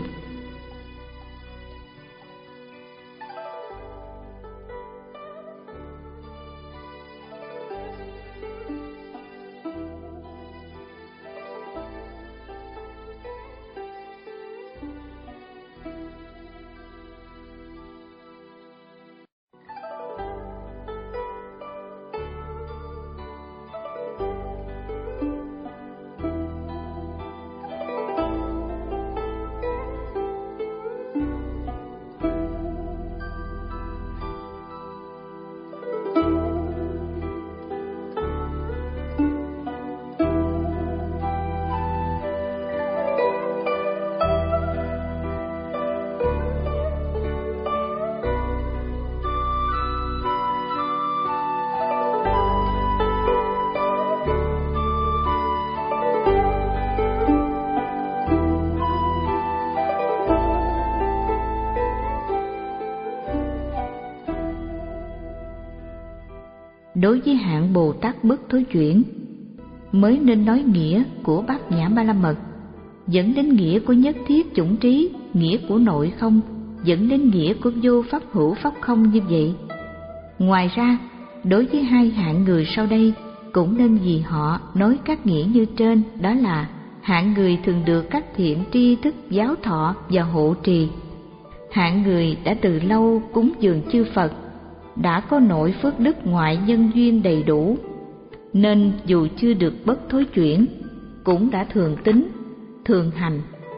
Đối với hạng Bồ Tát bất thối chuyển, mới nên nói nghĩa của Bát Nhã Ba La Mật, dẫn đến nghĩa của nhất thiết chủng trí, nghĩa của nội không, dẫn đến nghĩa của vô pháp hữu pháp không như vậy. Ngoài ra, đối với hai hạng người sau đây, cũng nên vì họ nói các nghĩa như trên, đó là hạng người thường được các thiện tri thức giáo thọ và hộ trì, hạng người đã từ lâu cúng dường chư Phật, đã có nội phước đức ngoại nhân duyên đầy đủ, nên dù chưa được bất thối chuyển, cũng đã thường tín, thường hành.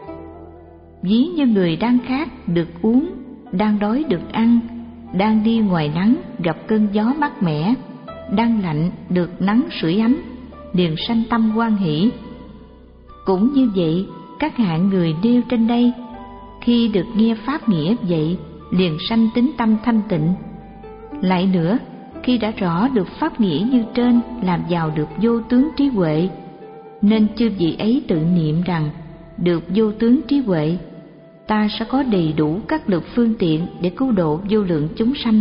Ví như người đang khát được uống, đang đói được ăn, đang đi ngoài nắng gặp cơn gió mát mẻ, đang lạnh được nắng sưởi ấm, liền sanh tâm hoan hỷ. Cũng như vậy, các hạng người nêu trên đây, khi được nghe pháp nghĩa vậy, liền sanh tín tâm thanh tịnh. Lại nữa, khi đã rõ được pháp nghĩa như trên, làm giàu được vô tướng trí huệ, nên chư vị ấy tự niệm rằng được vô tướng trí huệ, ta sẽ có đầy đủ các lực phương tiện để cứu độ vô lượng chúng sanh.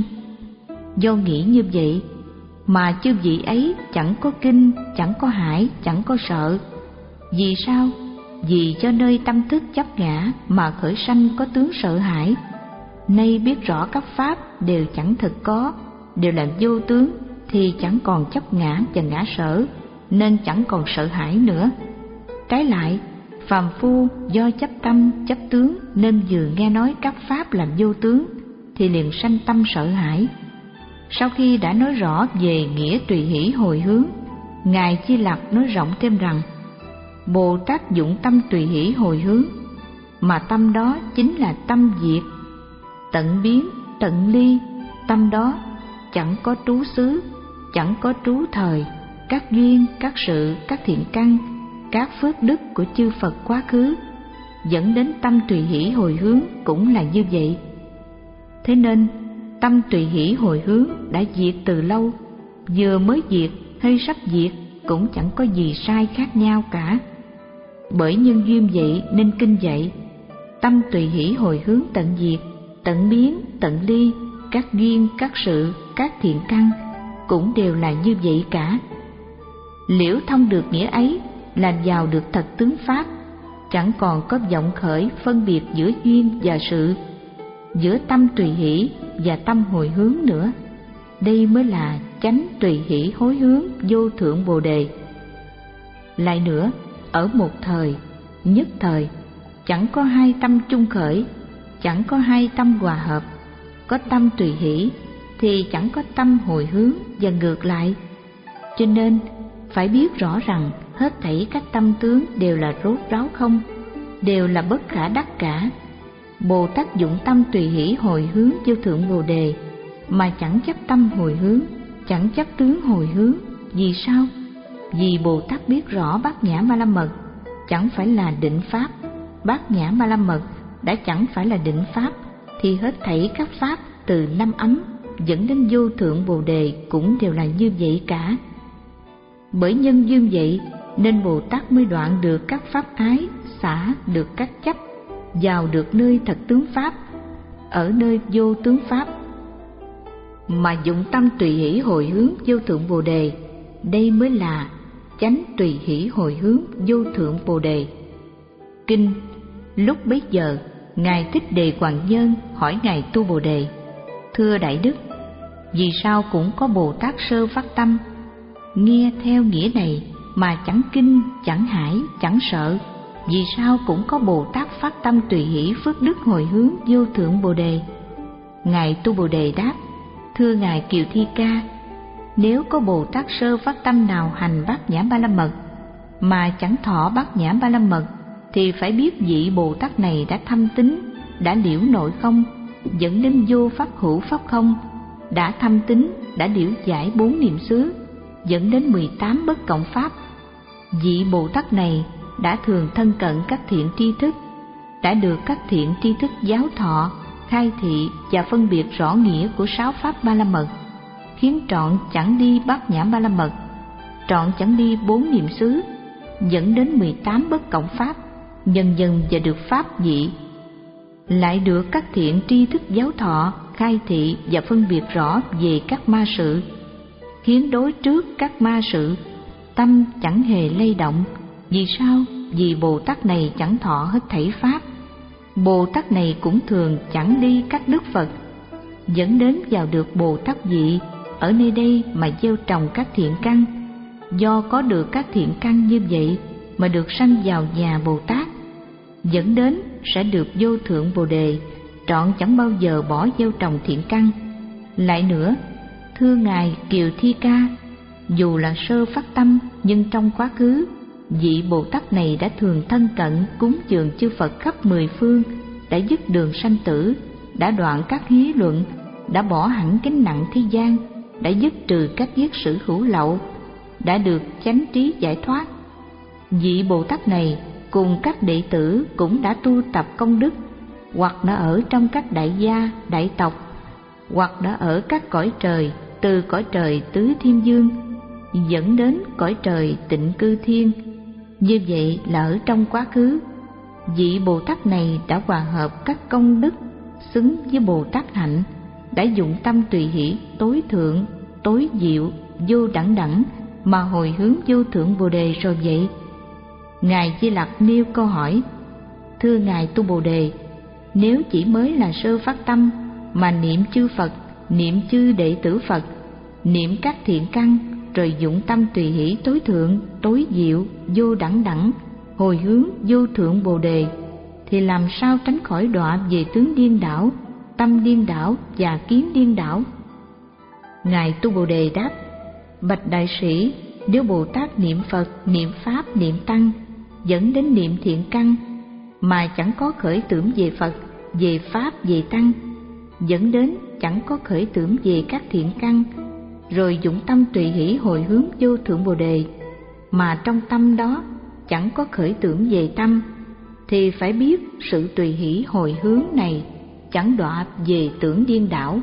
Do nghĩ như vậy mà chư vị ấy chẳng có kinh, chẳng có hải, chẳng có sợ. Vì sao? Vì cho nơi tâm thức chấp ngã mà khởi sanh có tướng sợ hãi. Nay biết rõ các pháp đều chẳng thực có, đều là vô tướng, thì chẳng còn chấp ngã và ngã sở, nên chẳng còn sợ hãi nữa. Trái lại, phàm phu do chấp tâm, chấp tướng, nên vừa nghe nói các pháp là vô tướng, thì liền sanh tâm sợ hãi. Sau khi đã nói rõ về nghĩa tùy hỷ hồi hướng, Ngài Di Lặc nói rộng thêm rằng, Bồ Tát dụng tâm tùy hỷ hồi hướng, mà tâm đó chính là tâm diệt, tận biến, tận ly. Tâm đó chẳng có trú xứ, chẳng có trú thời, các duyên, các sự, các thiện căn, các phước đức của chư Phật quá khứ, dẫn đến tâm tùy hỷ hồi hướng cũng là như vậy. Thế nên tâm tùy hỷ hồi hướng đã diệt từ lâu, vừa mới diệt hay sắp diệt cũng chẳng có gì sai khác nhau cả. Bởi nhân duyên vậy nên kinh dạy, tâm tùy hỷ hồi hướng tận diệt, tận biến, tận ly, các duyên, các sự, các thiện căn cũng đều là như vậy cả. Liễu thông được nghĩa ấy, làm giàu được thật tướng pháp, chẳng còn có vọng khởi phân biệt giữa duyên và sự, giữa tâm tùy hỷ và tâm hồi hướng nữa. Đây mới là chánh tùy hỷ hối hướng vô thượng Bồ Đề. Lại nữa, ở một thời, nhất thời, chẳng có hai tâm chung khởi, chẳng có hai tâm hòa hợp. Có tâm tùy hỷ thì chẳng có tâm hồi hướng và ngược lại. Cho nên phải biết rõ rằng hết thảy các tâm tướng đều là rốt ráo không, đều là bất khả đắc cả. Bồ Tát dụng tâm tùy hỷ hồi hướng vô thượng Bồ Đề, mà chẳng chấp tâm hồi hướng, chẳng chấp tướng hồi hướng. Vì sao? Vì Bồ Tát biết rõ Bát Nhã Ba La Mật chẳng phải là định pháp, Bát Nhã Ba La Mật đã chẳng phải là định pháp, thì hết thảy các pháp từ năm ấm dẫn đến vô thượng Bồ Đề cũng đều là như vậy cả. Bởi nhân duyên vậy nên Bồ Tát mới đoạn được các pháp ái, xả được các chấp, vào được nơi thật tướng pháp, ở nơi vô tướng pháp, mà dụng tâm tùy hỷ hồi hướng vô thượng Bồ Đề. Đây mới là chánh tùy hỷ hồi hướng vô thượng Bồ Đề. Kinh. Lúc bấy giờ, Ngài Thích Đề Hoàng Nhân hỏi Ngài Tu Bồ Đề: Thưa Đại Đức, vì sao cũng có Bồ Tát sơ phát tâm, nghe theo nghĩa này mà chẳng kinh, chẳng hải, chẳng sợ? Vì sao cũng có Bồ Tát phát tâm tùy hỷ phước đức hồi hướng vô thượng Bồ Đề? Ngài Tu Bồ Đề đáp: Thưa Ngài Kiều Thi Ca, nếu có Bồ Tát sơ phát tâm nào hành Bát Nhã Ba La Mật mà chẳng thọ Bát Nhã Ba La Mật, thì phải biết vị Bồ Tát này đã thâm tín, đã liễu nội không, dẫn đến vô pháp hữu pháp không, đã thâm tín, đã liễu giải bốn niệm xứ, dẫn đến mười tám bất cộng pháp. Vị Bồ Tát này đã thường thân cận các thiện tri thức, đã được các thiện tri thức giáo thọ, khai thị và phân biệt rõ nghĩa của sáu pháp Ba La Mật, khiến trọn chẳng đi Bát Nhã Ba La Mật, trọn chẳng đi bốn niệm xứ, dẫn đến mười tám bất cộng pháp, dần dần và được pháp vị. Lại được các thiện tri thức giáo thọ, khai thị và phân biệt rõ về các ma sự, khiến đối trước các ma sự tâm chẳng hề lay động. Vì sao? Vì Bồ Tát này chẳng thọ hết thảy pháp. Bồ Tát này cũng thường chẳng đi các đức Phật, dẫn đến vào được Bồ Tát vị ở nơi đây mà gieo trồng các thiện căn. Do có được các thiện căn như vậy mà được sanh vào nhà Bồ Tát, dẫn đến sẽ được vô thượng Bồ Đề, trọn chẳng bao giờ bỏ gieo trồng thiện căn. Lại nữa, thưa Ngài Kiều Thi Ca, dù là sơ phát tâm nhưng trong quá khứ, vị Bồ Tát này đã thường thân cận cúng dường chư Phật khắp mười phương, đã dứt đường sanh tử, đã đoạn các hí luận, đã bỏ hẳn gánh nặng thế gian, đã dứt trừ các giết sử hữu lậu, đã được chánh trí giải thoát. Vị Bồ Tát này cùng các đệ tử cũng đã tu tập công đức, hoặc đã ở trong các đại gia, đại tộc, hoặc đã ở các cõi trời, từ cõi trời tứ thiên dương dẫn đến cõi trời tịnh cư thiên. Như vậy là ở trong quá khứ, vị Bồ Tát này đã hòa hợp các công đức xứng với Bồ Tát hạnh, đã dụng tâm tùy hỷ tối thượng, tối diệu, vô đẳng đẳng mà hồi hướng vô thượng Bồ Đề rồi vậy. Ngài Di Lặc nêu câu hỏi: thưa Ngài Tu Bồ Đề, nếu chỉ mới là sơ phát tâm mà niệm chư Phật, niệm chư đệ tử Phật, niệm các thiện căn, rồi dụng tâm tùy hỷ tối thượng, tối diệu, vô đẳng đẳng, hồi hướng vô thượng Bồ Đề, thì làm sao tránh khỏi đọa về tướng điên đảo, tâm điên đảo và kiến điên đảo? Ngài Tu Bồ Đề đáp: bạch đại sĩ, nếu Bồ Tát niệm Phật, niệm Pháp, niệm Tăng dẫn đến niệm thiện căn mà chẳng có khởi tưởng về Phật, về Pháp, về Tăng, dẫn đến chẳng có khởi tưởng về các thiện căn, rồi dụng tâm tùy hỷ hồi hướng vô thượng Bồ Đề mà trong tâm đó chẳng có khởi tưởng về tâm, thì phải biết sự tùy hỷ hồi hướng này chẳng đọa về tưởng điên đảo,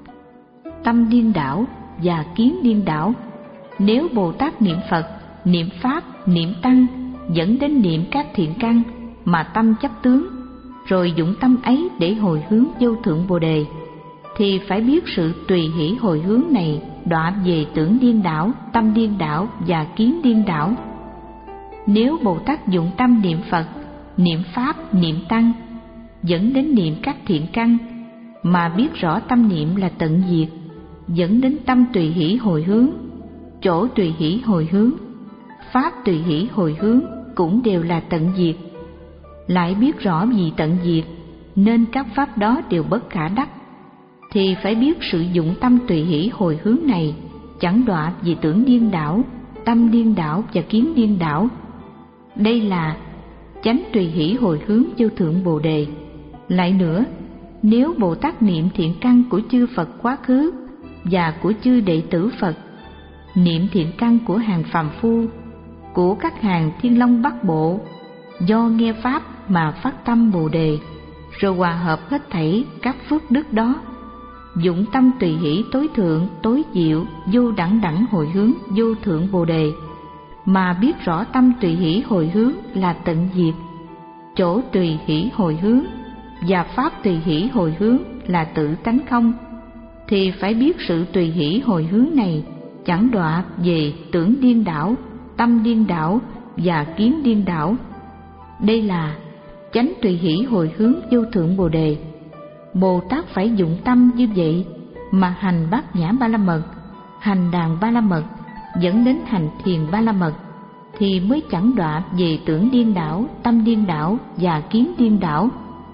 tâm điên đảo và kiến điên đảo. Nếu Bồ Tát niệm Phật, niệm Pháp, niệm Tăng dẫn đến niệm các thiện căn mà tâm chấp tướng, rồi dụng tâm ấy để hồi hướng vô thượng Bồ Đề, thì phải biết sự tùy hỷ hồi hướng này đọa về tưởng điên đảo, tâm điên đảo và kiến điên đảo. Nếu Bồ Tát dụng tâm niệm Phật, niệm Pháp, niệm Tăng dẫn đến niệm các thiện căn mà biết rõ tâm niệm là tận diệt, dẫn đến tâm tùy hỷ hồi hướng, chỗ tùy hỷ hồi hướng, Pháp tùy hỷ hồi hướng cũng đều là tận diệt, lại biết rõ vì tận diệt nên các pháp đó đều bất khả đắc, thì phải biết sự dụng tâm tùy hỷ hồi hướng này chẳng đọa vì tưởng điên đảo, tâm điên đảo và kiến điên đảo. Đây là chánh tùy hỷ hồi hướng vô thượng Bồ Đề. Lại nữa, nếu Bồ Tát niệm thiện căn của chư Phật quá khứ và của chư đệ tử Phật, niệm thiện căn của hàng phàm phu, của các hàng thiên long bắc bộ, do nghe pháp mà phát tâm Bồ Đề, rồi hòa hợp hết thảy các phước đức đó, dụng tâm tùy hỷ tối thượng, tối diệu, vô đẳng đẳng hồi hướng vô thượng Bồ Đề, mà biết rõ tâm tùy hỷ hồi hướng là tận diệt, chỗ tùy hỷ hồi hướng và pháp tùy hỷ hồi hướng là tự tánh không, thì phải biết sự tùy hỷ hồi hướng này chẳng đọa về tưởng điên đảo, tâm điên đảo và kiến điên đảo. Đây là chánh tùy hỷ hồi hướng vô thượng Bồ Đề. Bồ Tát phải dụng tâm như vậy mà hành bát nhã ba la mật, hành đàn ba la mật dẫn đến hành thiền ba la mật, thì mới chẳng đọa về tưởng điên đảo, tâm điên đảo và kiến điên đảo.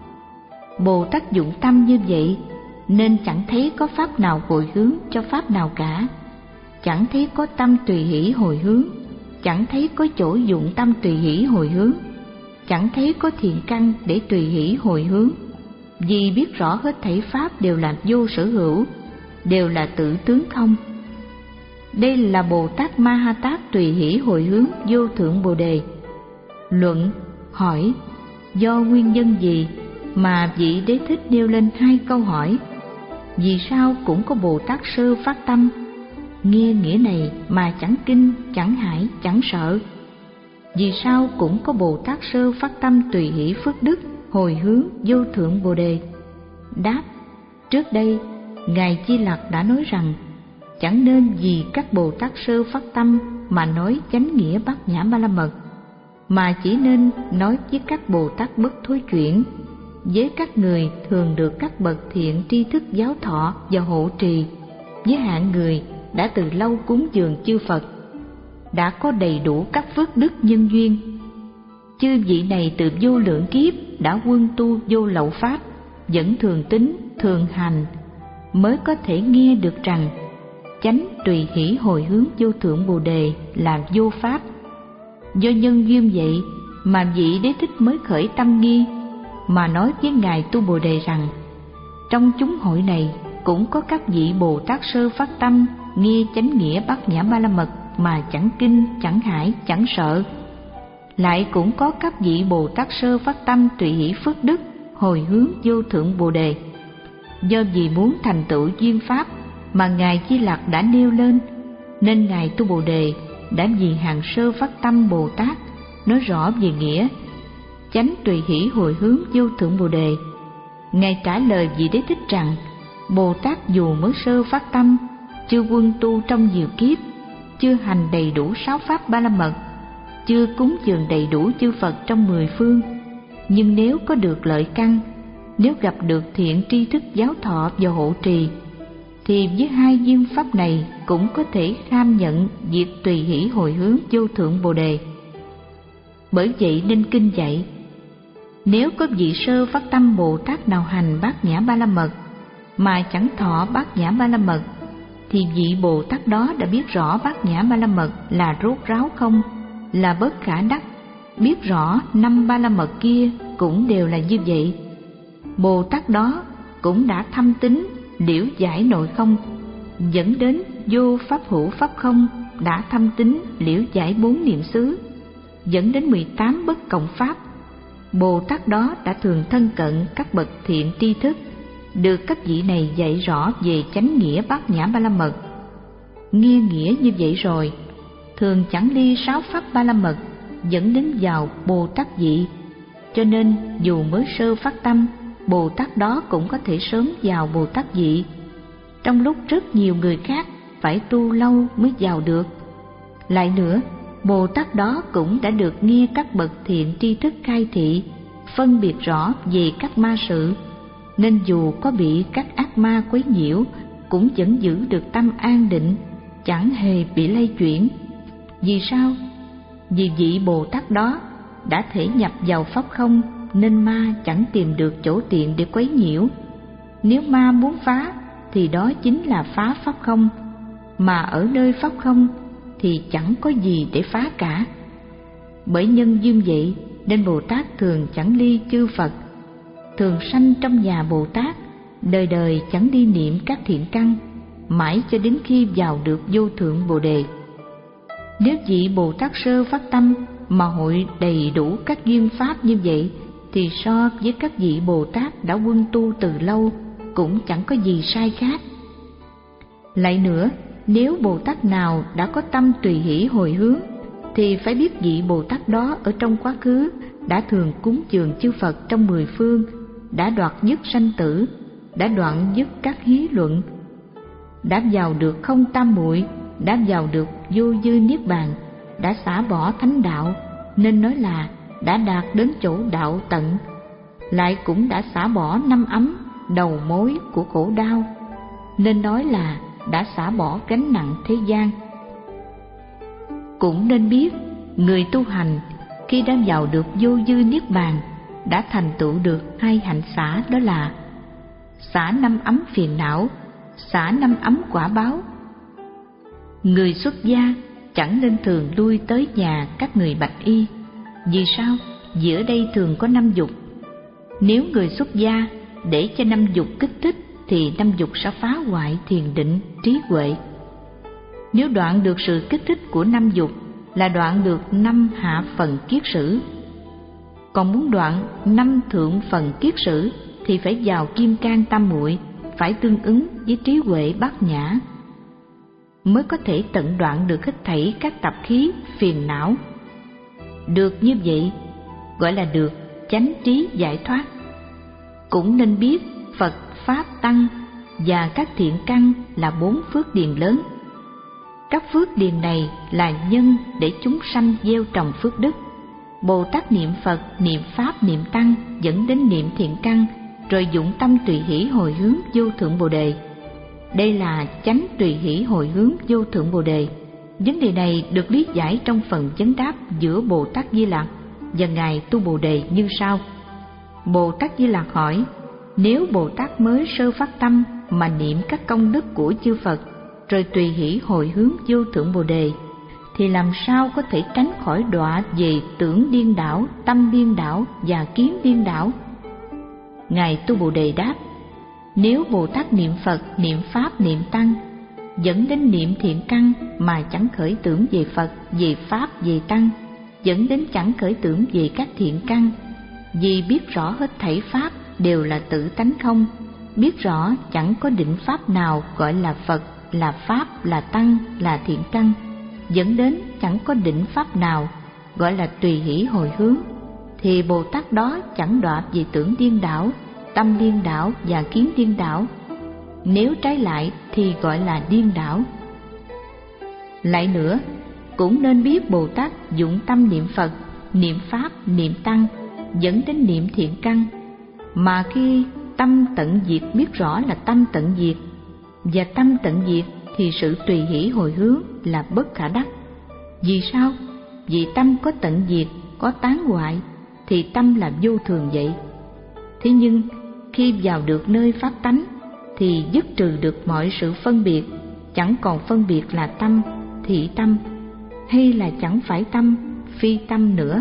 Bồ Tát dụng tâm như vậy nên chẳng thấy có pháp nào hồi hướng cho pháp nào cả, chẳng thấy có tâm tùy hỷ hồi hướng, chẳng thấy có chỗ dụng tâm tùy hỷ hồi hướng, chẳng thấy có thiện căn để tùy hỷ hồi hướng, vì biết rõ hết thảy pháp đều là vô sở hữu, đều là tự tướng không. Đây là Bồ Tát Ma Ha Tát tùy hỷ hồi hướng vô thượng Bồ Đề. Luận hỏi: do nguyên nhân gì mà vị Đế Thích nêu lên hai câu hỏi? Vì sao cũng có Bồ Tát sơ phát tâm, nghe nghĩa này mà chẳng kinh, chẳng hãi, chẳng sợ? Vì sao cũng có Bồ Tát sơ phát tâm tùy hỷ phước đức hồi hướng vô thượng Bồ Đề? Đáp: trước đây Ngài Di Lặc đã nói rằng chẳng nên vì các Bồ Tát sơ phát tâm mà nói chánh nghĩa bát nhã ba la mật, mà chỉ nên nói với các Bồ Tát bất thối chuyển, với các người thường được các bậc thiện tri thức giáo thọ và hộ trì, với hạng người đã từ lâu cúng dường chư Phật, đã có đầy đủ các phước đức nhân duyên. Chư vị này từ vô lượng kiếp đã quân tu vô lậu pháp, vẫn thường tín thường hành, mới có thể nghe được rằng chánh tùy hỷ hồi hướng vô thượng Bồ đề là vô pháp. Do nhân duyên vậy mà vị Đế Thích mới khởi tâm nghi, mà nói với ngài tu Bồ đề rằng: trong chúng hội này cũng có các vị Bồ Tát sơ phát tâm nghe chánh nghĩa bát nhã ba la mật mà chẳng kinh, chẳng hải, chẳng sợ. Lại cũng có các vị Bồ Tát sơ phát tâm tùy hỷ phước đức hồi hướng vô thượng Bồ đề. Do vì muốn thành tựu duyên pháp mà ngài Di Lặc đã nêu lên, nên ngài tu Bồ đề đã vì hàng sơ phát tâm Bồ Tát nói rõ về nghĩa chánh tùy hỷ hồi hướng vô thượng Bồ đề. Ngài trả lời vị Đế Thích rằng: Bồ Tát dù mới sơ phát tâm, chưa quân tu trong nhiều kiếp, chưa hành đầy đủ sáu pháp ba la mật, chưa cúng dường đầy đủ chư Phật trong mười phương, nhưng nếu có được lợi căn, nếu gặp được thiện tri thức giáo thọ và hộ trì, thì với hai duyên pháp này cũng có thể kham nhận việc tùy hỷ hồi hướng vô thượng Bồ đề. Bởi vậy nên kinh dạy: nếu có vị sơ phát tâm Bồ Tát nào hành bát nhã ba la mật mà chẳng thọ bát nhã ba la mật, thì vị Bồ Tát đó đã biết rõ bát nhã ba la mật là rốt ráo không, là bất khả đắc, biết rõ năm ba la mật kia cũng đều là như vậy. Bồ Tát đó cũng đã thâm tín liễu giải nội không, dẫn đến vô pháp hữu pháp không, đã thâm tín liễu giải bốn niệm xứ, dẫn đến mười tám bất cộng pháp. Bồ Tát đó đã thường thân cận các bậc thiện tri thức, được các vị này dạy rõ về chánh nghĩa bát nhã ba la mật. Nghe nghĩa như vậy rồi, thường chẳng ly sáu pháp ba la mật, dẫn đến vào Bồ Tát vị. Cho nên dù mới sơ phát tâm, Bồ Tát đó cũng có thể sớm vào Bồ Tát vị, trong lúc rất nhiều người khác phải tu lâu mới vào được. Lại nữa, Bồ Tát đó cũng đã được nghe các bậc thiện tri thức khai thị, phân biệt rõ về các ma sự, nên dù có bị các ác ma quấy nhiễu cũng vẫn giữ được tâm an định, chẳng hề bị lay chuyển. Vì sao? Vì vị Bồ Tát đó đã thể nhập vào pháp không, nên ma chẳng tìm được chỗ tiện để quấy nhiễu. Nếu ma muốn phá thì đó chính là phá pháp không, mà ở nơi pháp không thì chẳng có gì để phá cả. Bởi nhân duyên vậy nên Bồ Tát thường chẳng ly chư Phật, thường sanh trong nhà Bồ Tát, đời đời chẳng đi niệm các thiện căn, mãi cho đến khi vào được vô thượng Bồ đề. Nếu vị Bồ Tát sơ phát tâm mà hội đầy đủ các duyên pháp như vậy, thì so với các vị Bồ Tát đã quân tu từ lâu cũng chẳng có gì sai khác. Lại nữa, nếu Bồ Tát nào đã có tâm tùy hỷ hồi hướng, thì phải biết vị Bồ Tát đó ở trong quá khứ đã thường cúng dường chư Phật trong mười phương, đã đoạt dứt sanh tử, đã đoạn dứt các hí luận, đã vào được không tam muội, đã vào được vô dư niết bàn, đã xả bỏ thánh đạo, nên nói là đã đạt đến chỗ đạo tận. Lại cũng đã xả bỏ năm ấm đầu mối của khổ đau, nên nói là đã xả bỏ gánh nặng thế gian. Cũng nên biết, người tu hành khi đã vào được vô dư niết bàn đã thành tựu được hai hạnh xả, đó là xả năm ấm phiền não, xả năm ấm quả báo. Người xuất gia chẳng nên thường lui tới nhà các người bạch y. Vì sao? Vì ở đây thường có năm dục. Nếu người xuất gia để cho năm dục kích thích thì năm dục sẽ phá hoại thiền định, trí huệ. Nếu đoạn được sự kích thích của năm dục là đoạn được năm hạ phần kiết sử. Còn muốn đoạn năm thượng phần kiết sử thì phải vào kim cang tam muội, phải tương ứng với trí huệ bát nhã, mới có thể tận đoạn được hết thảy các tập khí phiền não. Được như vậy gọi là được chánh trí giải thoát. Cũng nên biết Phật Pháp Tăng và các thiện căn là bốn phước điền lớn, Các phước điền này là nhân để chúng sanh gieo trồng phước đức. Bồ Tát niệm Phật, niệm Pháp, niệm Tăng dẫn đến niệm thiện căn, rồi dụng tâm tùy hỷ hồi hướng vô thượng Bồ Đề. Đây là chánh tùy hỷ hồi hướng vô thượng Bồ Đề. Vấn đề này được lý giải trong phần vấn đáp giữa Bồ Tát Di Lặc và Ngài Tu Bồ Đề như sau. Bồ Tát Di Lặc hỏi: nếu Bồ Tát mới sơ phát tâm mà niệm các công đức của chư Phật, rồi tùy hỷ hồi hướng vô thượng Bồ Đề, thì làm sao có thể tránh khỏi đọa về tưởng điên đảo, tâm điên đảo và kiến điên đảo? Ngài Tu Bồ Đề đáp: nếu Bồ Tát niệm Phật, niệm Pháp, niệm Tăng dẫn đến niệm thiện căn mà chẳng khởi tưởng về Phật, về Pháp, về Tăng, dẫn đến chẳng khởi tưởng về các thiện căn, vì biết rõ hết thảy Pháp đều là tự tánh không, biết rõ chẳng có định Pháp nào gọi là Phật, là Pháp, là Tăng, là thiện căn, dẫn đến chẳng có định Pháp nào gọi là tùy hỷ hồi hướng, thì Bồ Tát đó chẳng đọa về tưởng điên đảo, tâm điên đảo và kiến điên đảo. Nếu trái lại thì gọi là điên đảo. Lại nữa, cũng nên biết Bồ Tát dụng tâm niệm Phật, niệm Pháp, niệm Tăng dẫn đến niệm thiện căn, mà khi tâm tận diệt biết rõ là tâm tận diệt, và tâm tận diệt thì sự tùy hỷ hồi hướng là bất khả đắc. Vì sao? Vì tâm có tận diệt, có tán hoại thì tâm là vô thường vậy. Thế nhưng khi vào được nơi pháp tánh thì dứt trừ được mọi sự phân biệt, chẳng còn phân biệt là tâm, thị tâm, hay là chẳng phải tâm, phi tâm nữa.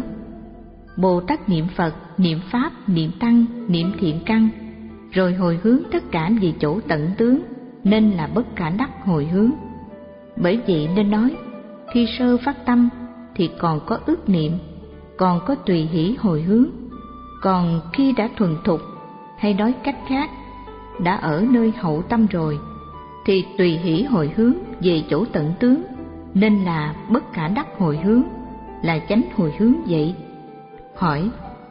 Bồ Tát niệm Phật, niệm Pháp, niệm Tăng, niệm thiện căn, rồi hồi hướng tất cả về chỗ tận tướng, nên là bất khả đắc hồi hướng. Bởi vậy nên nói, khi sơ phát tâm thì còn có ước niệm, còn có tùy hỷ hồi hướng, còn khi đã thuần thục, hay nói cách khác, đã ở nơi hậu tâm rồi, thì tùy hỷ hồi hướng về chỗ tận tướng, nên là bất khả đắc hồi hướng, là chánh hồi hướng vậy. Hỏi: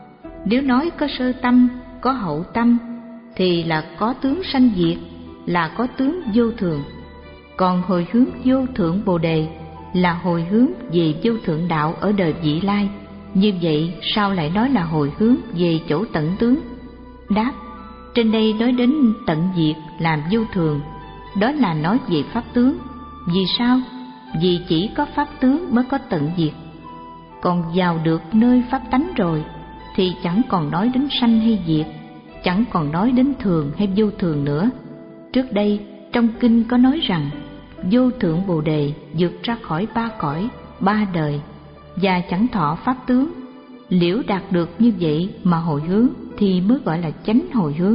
nếu nói có sơ tâm, có hậu tâm, thì là có tướng sanh diệt, là có tướng vô thường. Còn hồi hướng vô thượng Bồ Đề là hồi hướng về vô thượng đạo ở đời vị lai. Như vậy sao lại nói là hồi hướng về chỗ tận tướng? Đáp: trên đây nói đến tận diệt làm vô thường, đó là nói về pháp tướng. Vì sao? Vì chỉ có pháp tướng mới có tận diệt. Còn vào được nơi pháp tánh rồi thì chẳng còn nói đến sanh hay diệt, chẳng còn nói đến thường hay vô thường nữa. Trước đây trong kinh có nói rằng vô thượng Bồ Đề vượt ra khỏi ba cõi, ba đời và chẳng thọ pháp tướng. Liễu đạt được như vậy mà hồi hướng thì mới gọi là chánh hồi hướng.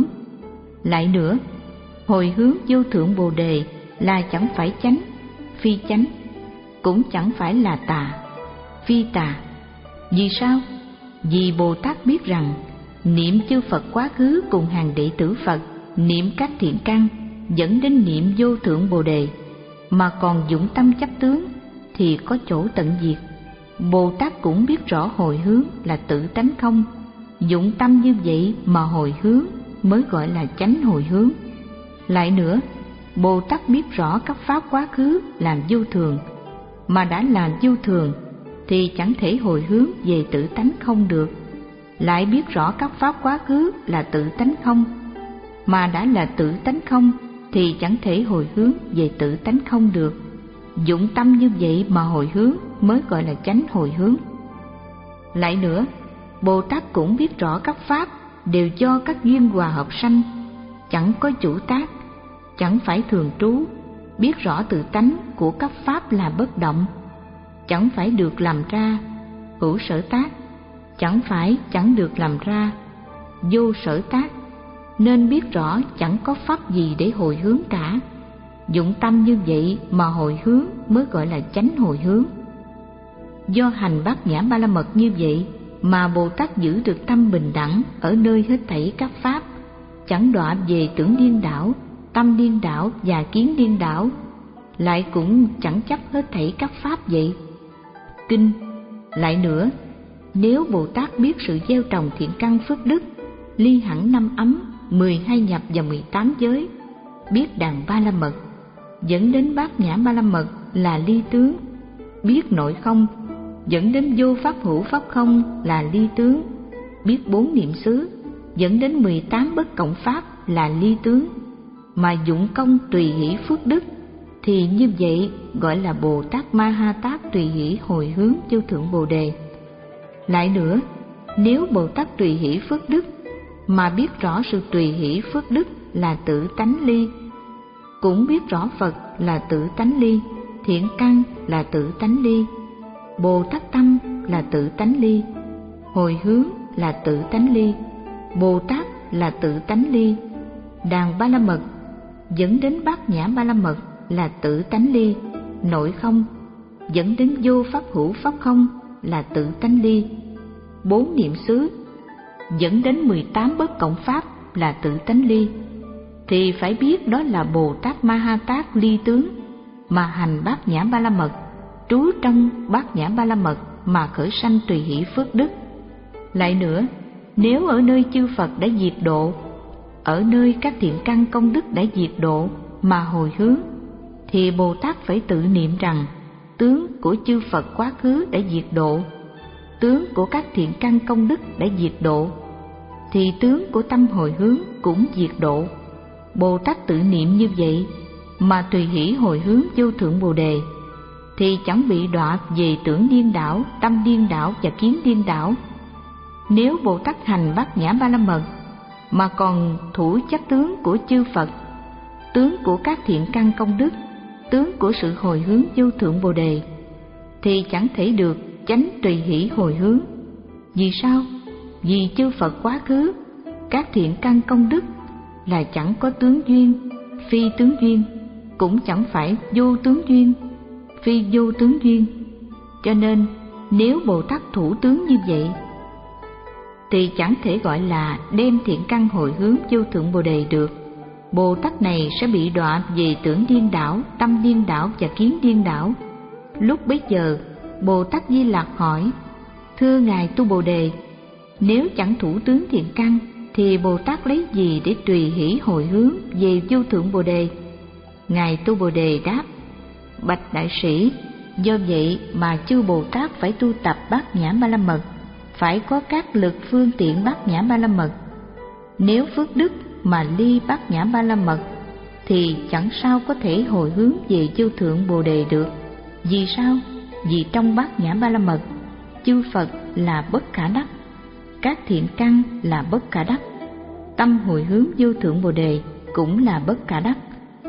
Lại nữa, hồi hướng vô thượng Bồ Đề là chẳng phải chánh, phi chánh, cũng chẳng phải là tà, phi tà. Vì sao? Vì Bồ Tát biết rằng niệm chư Phật quá khứ cùng hàng đệ tử Phật, niệm các thiện căn dẫn đến niệm vô thượng Bồ Đề, mà còn dụng tâm chấp tướng thì có chỗ tận diệt. Bồ Tát cũng biết rõ hồi hướng là tự tánh không, dụng tâm như vậy mà hồi hướng mới gọi là chánh hồi hướng. Lại nữa, Bồ Tát biết rõ các pháp quá khứ làm vô thường, mà đã là vô thường thì chẳng thể hồi hướng về tự tánh không được. Lại biết rõ các pháp quá khứ là tự tánh không, mà đã là tự tánh không thì chẳng thể hồi hướng về tự tánh không được. Dụng tâm như vậy mà hồi hướng mới gọi là chánh hồi hướng. Lại nữa, Bồ Tát cũng biết rõ các pháp đều do các duyên hòa hợp sanh, chẳng có chủ tác, chẳng phải thường trú. Biết rõ tự tánh của các pháp là bất động, chẳng phải được làm ra. Hữu sở tác, chẳng phải chẳng được làm ra. Vô sở tác, nên biết rõ chẳng có pháp gì để hồi hướng cả. Dụng tâm như vậy mà hồi hướng mới gọi là chánh hồi hướng. Do hành bát nhã ba la mật như vậy mà Bồ Tát giữ được tâm bình đẳng ở nơi hết thảy các pháp, chẳng đọa về tưởng điên đảo, tâm điên đảo và kiến điên đảo, lại cũng chẳng chấp hết thảy các pháp vậy. Kinh. Lại nữa, nếu Bồ Tát biết sự gieo trồng thiện căn phước đức, ly hẳn năm ấm, mười hai nhập và mười tám giới, biết đàn ba la mật, dẫn đến bát nhã ba la mật là ly tướng, biết nội không dẫn đến vô pháp hữu pháp không là ly tướng, biết bốn niệm xứ dẫn đến mười tám bất cộng pháp là ly tướng, mà dụng công tùy hỷ phước đức, thì như vậy gọi là Bồ Tát Ma Ha Tát tùy hỷ hồi hướng vô thượng Bồ Đề. Lại nữa, nếu Bồ Tát tùy hỷ phước đức mà biết rõ sự tùy hỷ phước đức là tự tánh ly, cũng biết rõ Phật là tự tánh ly, thiện căn là tự tánh ly, Bồ Tát tâm là tự tánh ly, hồi hướng là tự tánh ly, Bồ Tát là tự tánh ly, đàn ba la mật dẫn đến bát nhã ba la mật là tự tánh ly, nội không dẫn đến vô pháp hữu pháp không là tự tánh ly, bốn niệm xứ dẫn đến mười tám bất cộng pháp là tự tánh ly, thì phải biết đó là Bồ Tát Ma Ha Tát ly tướng mà hành bát nhã ba la mật, trú trong bát nhã ba la mật mà khởi sanh tùy hỷ phước đức. Lại nữa, nếu ở nơi chư Phật đã diệt độ, ở nơi các thiện căn công đức đã diệt độ mà hồi hướng, thì Bồ Tát phải tự niệm rằng tướng của chư Phật quá khứ đã diệt độ, tướng của các thiện căn công đức đã diệt độ, thì tướng của tâm hồi hướng cũng diệt độ. Bồ Tát tự niệm như vậy mà tùy hỷ hồi hướng vô thượng Bồ Đề, thì chẳng bị đọa về tưởng điên đảo, tâm điên đảo và kiến điên đảo. Nếu Bồ Tát hành bát nhã ba la mật mà còn thủ chấp tướng của chư Phật, tướng của các thiện căn công đức, tướng của sự hồi hướng vô thượng Bồ Đề, thì chẳng thể được chánh tùy hỷ hồi hướng. Vì sao? Vì chư Phật quá khứ, các thiện căn công đức là chẳng có tướng duyên, phi tướng duyên, cũng chẳng phải vô tướng duyên, phi vô tướng duyên. Cho nên nếu Bồ Tát thủ tướng như vậy thì chẳng thể gọi là đem thiện căn hồi hướng vô thượng Bồ Đề được. Bồ Tát này sẽ bị đọa về tưởng điên đảo, tâm điên đảo và kiến điên đảo. Lúc bấy giờ Bồ Tát Di Lặc hỏi: thưa Ngài Tu Bồ Đề, nếu chẳng thủ tướng thiện căn thì Bồ Tát lấy gì để tùy hỷ hồi hướng về vô thượng Bồ Đề? Ngài Tu Bồ Đề đáp: bạch đại sĩ, do vậy mà chư Bồ Tát phải tu tập bát nhã ba la mật, phải có các lực phương tiện bát nhã ba la mật. Nếu phước đức mà ly bát nhã ba la mật thì chẳng sao có thể hồi hướng về vô thượng Bồ Đề được. Vì sao? Vì trong bát nhã ba la mật, chư Phật là bất khả đắc, các thiện căn là bất khả đắc, tâm hồi hướng vô thượng Bồ Đề cũng là bất khả đắc.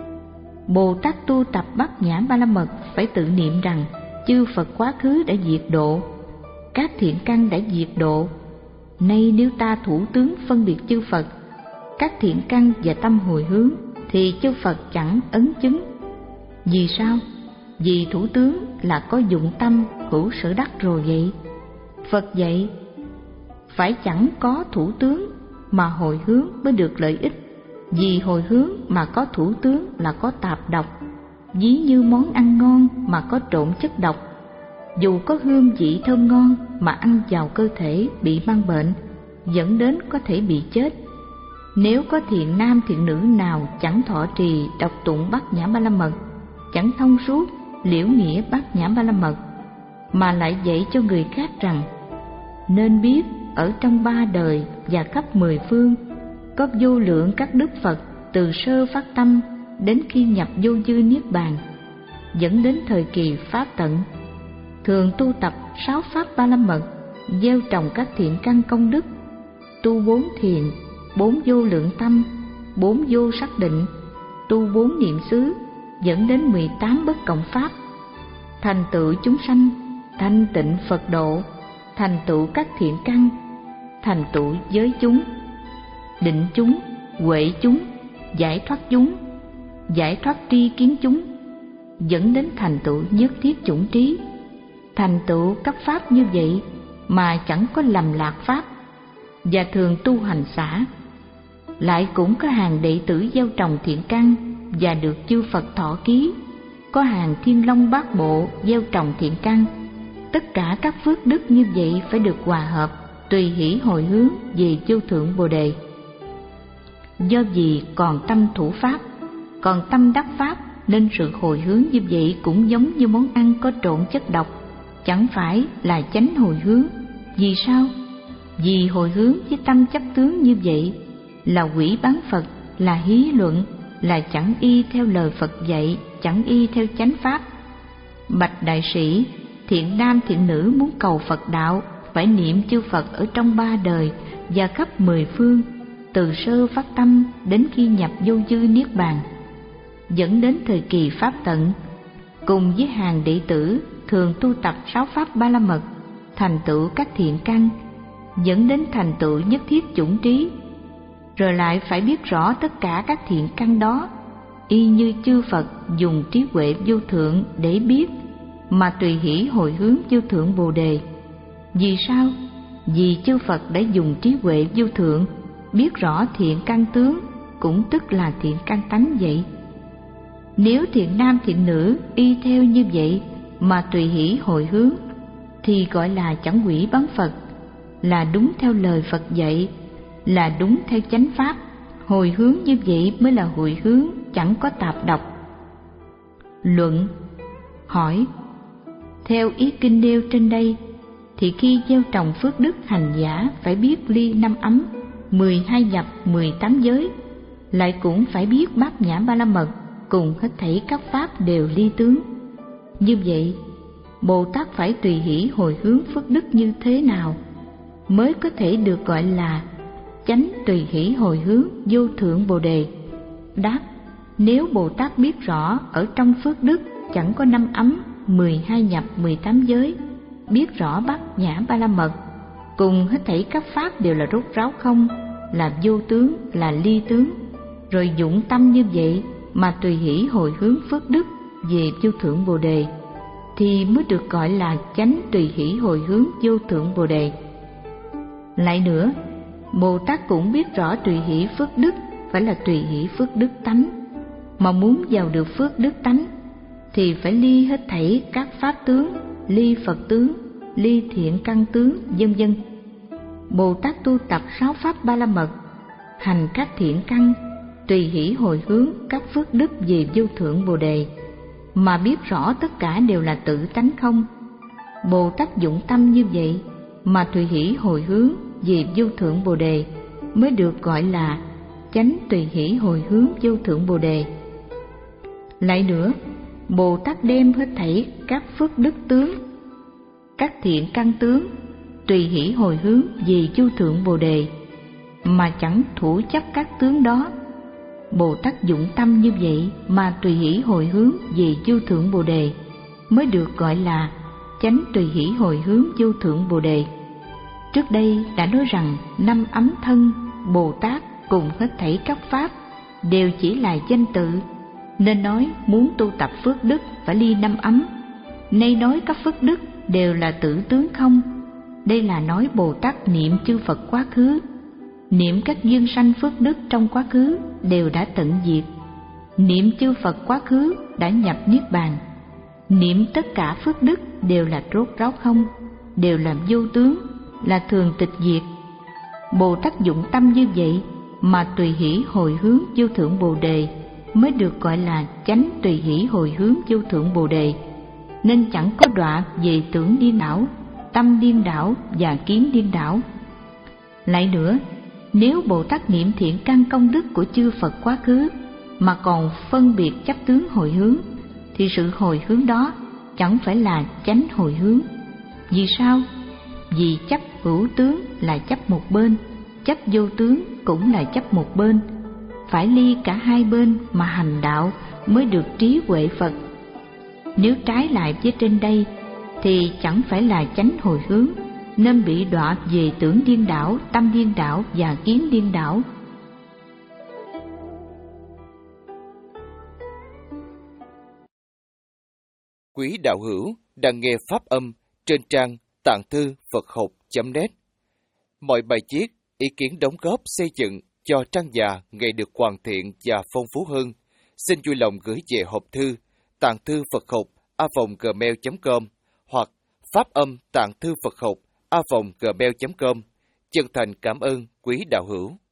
Bồ Tát tu tập bát nhã ba la mật phải tự niệm rằng chư Phật quá khứ đã diệt độ, các thiện căn đã diệt độ. Nay nếu ta thủ tướng phân biệt chư Phật, các thiện căn và tâm hồi hướng, thì chư Phật chẳng ấn chứng. Vì sao? Vì thủ tướng là có dụng tâm hữu sở đắc rồi vậy. Phật dạy phải chẳng có thủ tướng mà hồi hướng mới được lợi ích. Vì hồi hướng mà có thủ tướng là có tạp độc, ví như món ăn ngon mà có trộn chất độc, dù có hương vị thơm ngon mà ăn vào cơ thể bị mang bệnh, dẫn đến có thể bị chết. Nếu có thiện nam thiện nữ nào chẳng thọ trì đọc tụng bát nhã ba la mật, chẳng thông suốt liễu nghĩa bát nhã ba la mật, mà lại dạy cho người khác rằng nên biết ở trong ba đời và khắp mười phương có vô lượng các đức Phật từ sơ phát tâm đến khi nhập vô dư niết bàn, dẫn đến thời kỳ pháp tận, thường tu tập sáu pháp ba la mật, gieo trồng các thiện căn công đức, tu bốn thiền, bốn vô lượng tâm, bốn vô sắc định, tu bốn niệm xứ, dẫn đến mười tám bất cộng pháp, thành tựu chúng sanh, thanh tịnh Phật độ, thành tựu các thiện căn, thành tựu giới chúng, định chúng, huệ chúng, giải thoát chúng, giải thoát tri kiến chúng, dẫn đến thành tựu nhất thiết chủng trí. Thành tựu các pháp như vậy mà chẳng có lầm lạc pháp, và thường tu hành xả. Lại cũng có hàng đệ tử gieo trồng thiện căn và được chư Phật thọ ký, có hàng thiên long bát bộ gieo trồng thiện căn. Tất cả các phước đức như vậy phải được hòa hợp, tùy hỷ hồi hướng về vô thượng Bồ Đề. Do vì còn tâm thủ pháp, còn tâm đắc pháp, nên sự hồi hướng như vậy cũng giống như món ăn có trộn chất độc, chẳng phải là chánh hồi hướng. Vì sao? Vì hồi hướng với tâm chấp tướng như vậy là quỷ bán Phật, là hí luận, là chẳng y theo lời Phật dạy, chẳng y theo chánh pháp. Bạch đại sĩ, thiện nam thiện nữ muốn cầu Phật đạo phải niệm chư Phật ở trong ba đời và khắp mười phương, từ sơ phát tâm đến khi nhập vô dư niết bàn. Dẫn đến thời kỳ pháp tận, cùng với hàng đệ tử thường tu tập sáu pháp ba la mật, thành tựu các thiện căn, dẫn đến thành tựu nhất thiết chủng trí. Rồi lại phải biết rõ tất cả các thiện căn đó, y như chư Phật dùng trí huệ vô thượng để biết, mà tùy hỷ hồi hướng vô thượng Bồ Đề. Vì sao? Vì chư Phật đã dùng trí huệ vô thượng biết rõ thiện căn tướng, cũng tức là thiện căn tánh vậy. Nếu thiện nam thiện nữ y theo như vậy mà tùy hỷ hồi hướng, thì gọi là chẳng quỷ bán Phật, là đúng theo lời Phật dạy, là đúng theo chánh pháp. Hồi hướng như vậy mới là hồi hướng chẳng có tạp độc. Luận: hỏi, theo ý kinh nêu trên đây, thì khi gieo trồng phước đức hành giả phải biết ly năm ấm, mười hai nhập, mười tám giới, lại cũng phải biết bát nhã ba la mật, cùng hết thảy các pháp đều ly tướng. Như vậy, Bồ Tát phải tùy hỷ hồi hướng phước đức như thế nào mới có thể được gọi là chánh tùy hỷ hồi hướng vô thượng Bồ Đề? Đáp: nếu Bồ Tát biết rõ ở trong phước đức chẳng có năm ấm, mười hai nhập, mười tám giới, biết rõ bát nhã ba la mật, cùng hết thảy các pháp đều là rốt ráo không, là vô tướng, là ly tướng, rồi dụng tâm như vậy mà tùy hỷ hồi hướng phước đức về vô thượng Bồ Đề, thì mới được gọi là chánh tùy hỷ hồi hướng vô thượng Bồ Đề. Lại nữa, Bồ Tát cũng biết rõ tùy hỷ phước đức phải là tùy hỷ phước đức tánh, mà muốn vào được phước đức tánh thì phải ly hết thảy các pháp tướng, ly Phật tướng, ly thiện căn tướng, vân vân. Bồ Tát tu tập sáu pháp ba la mật, hành các thiện căn, tùy hỷ hồi hướng các phước đức về vô thượng Bồ Đề, mà biết rõ tất cả đều là tự tánh không. Bồ Tát dụng tâm như vậy mà tùy hỷ hồi hướng về vô thượng Bồ Đề mới được gọi là chánh tùy hỷ hồi hướng vô thượng Bồ Đề. Lại nữa, Bồ Tát đem hết thảy các phước đức tướng, các thiện căn tướng, tùy hỷ hồi hướng về vô thượng Bồ Đề, mà chẳng thủ chấp các tướng đó. Bồ Tát dụng tâm như vậy mà tùy hỷ hồi hướng về vô thượng Bồ Đề mới được gọi là chánh tùy hỷ hồi hướng vô thượng Bồ Đề. Trước đây đã nói rằng năm ấm thân Bồ Tát cùng hết thảy các pháp đều chỉ là danh tự, nên nói muốn tu tập phước đức phải ly năm ấm. Nay nói các phước đức đều là tự tướng không, đây là nói Bồ Tát niệm chư Phật quá khứ, niệm các duyên sanh phước đức trong quá khứ đều đã tận diệt, niệm chư Phật quá khứ đã nhập niết bàn, niệm tất cả phước đức đều là rốt ráo không, đều là vô tướng, là thường tịch diệt. Bồ Tát dụng tâm như vậy mà tùy hỷ hồi hướng vô thượng Bồ Đề mới được gọi là chánh tùy hỷ hồi hướng vô thượng Bồ Đề, nên chẳng có đọa về tưởng điên đảo, tâm điên đảo và kiến điên đảo. Lại nữa, nếu Bồ Tát niệm thiện căn công đức của chư Phật quá khứ mà còn phân biệt chấp tướng hồi hướng, thì sự hồi hướng đó chẳng phải là chánh hồi hướng. Vì sao? Vì chấp hữu tướng là chấp một bên, chấp vô tướng cũng là chấp một bên, phải ly cả hai bên mà hành đạo mới được trí huệ Phật. Nếu trái lại với trên đây thì chẳng phải là chánh hồi hướng, nên bị đọa về tưởng điên đảo, tâm điên đảo và kiến điên đảo. Quý đạo hữu đang nghe pháp âm trên trang tạng thư Phật học chấm net. Mọi bài viết, ý kiến đóng góp xây dựng cho trang già ngày được hoàn thiện và phong phú hơn, xin vui lòng gửi về hộp thư tạng thư Phật học a vòng gmail chấm com hoặc pháp âm tạng thư Phật học a vòng gmail chấm com. Chân thành cảm ơn quý đạo hữu.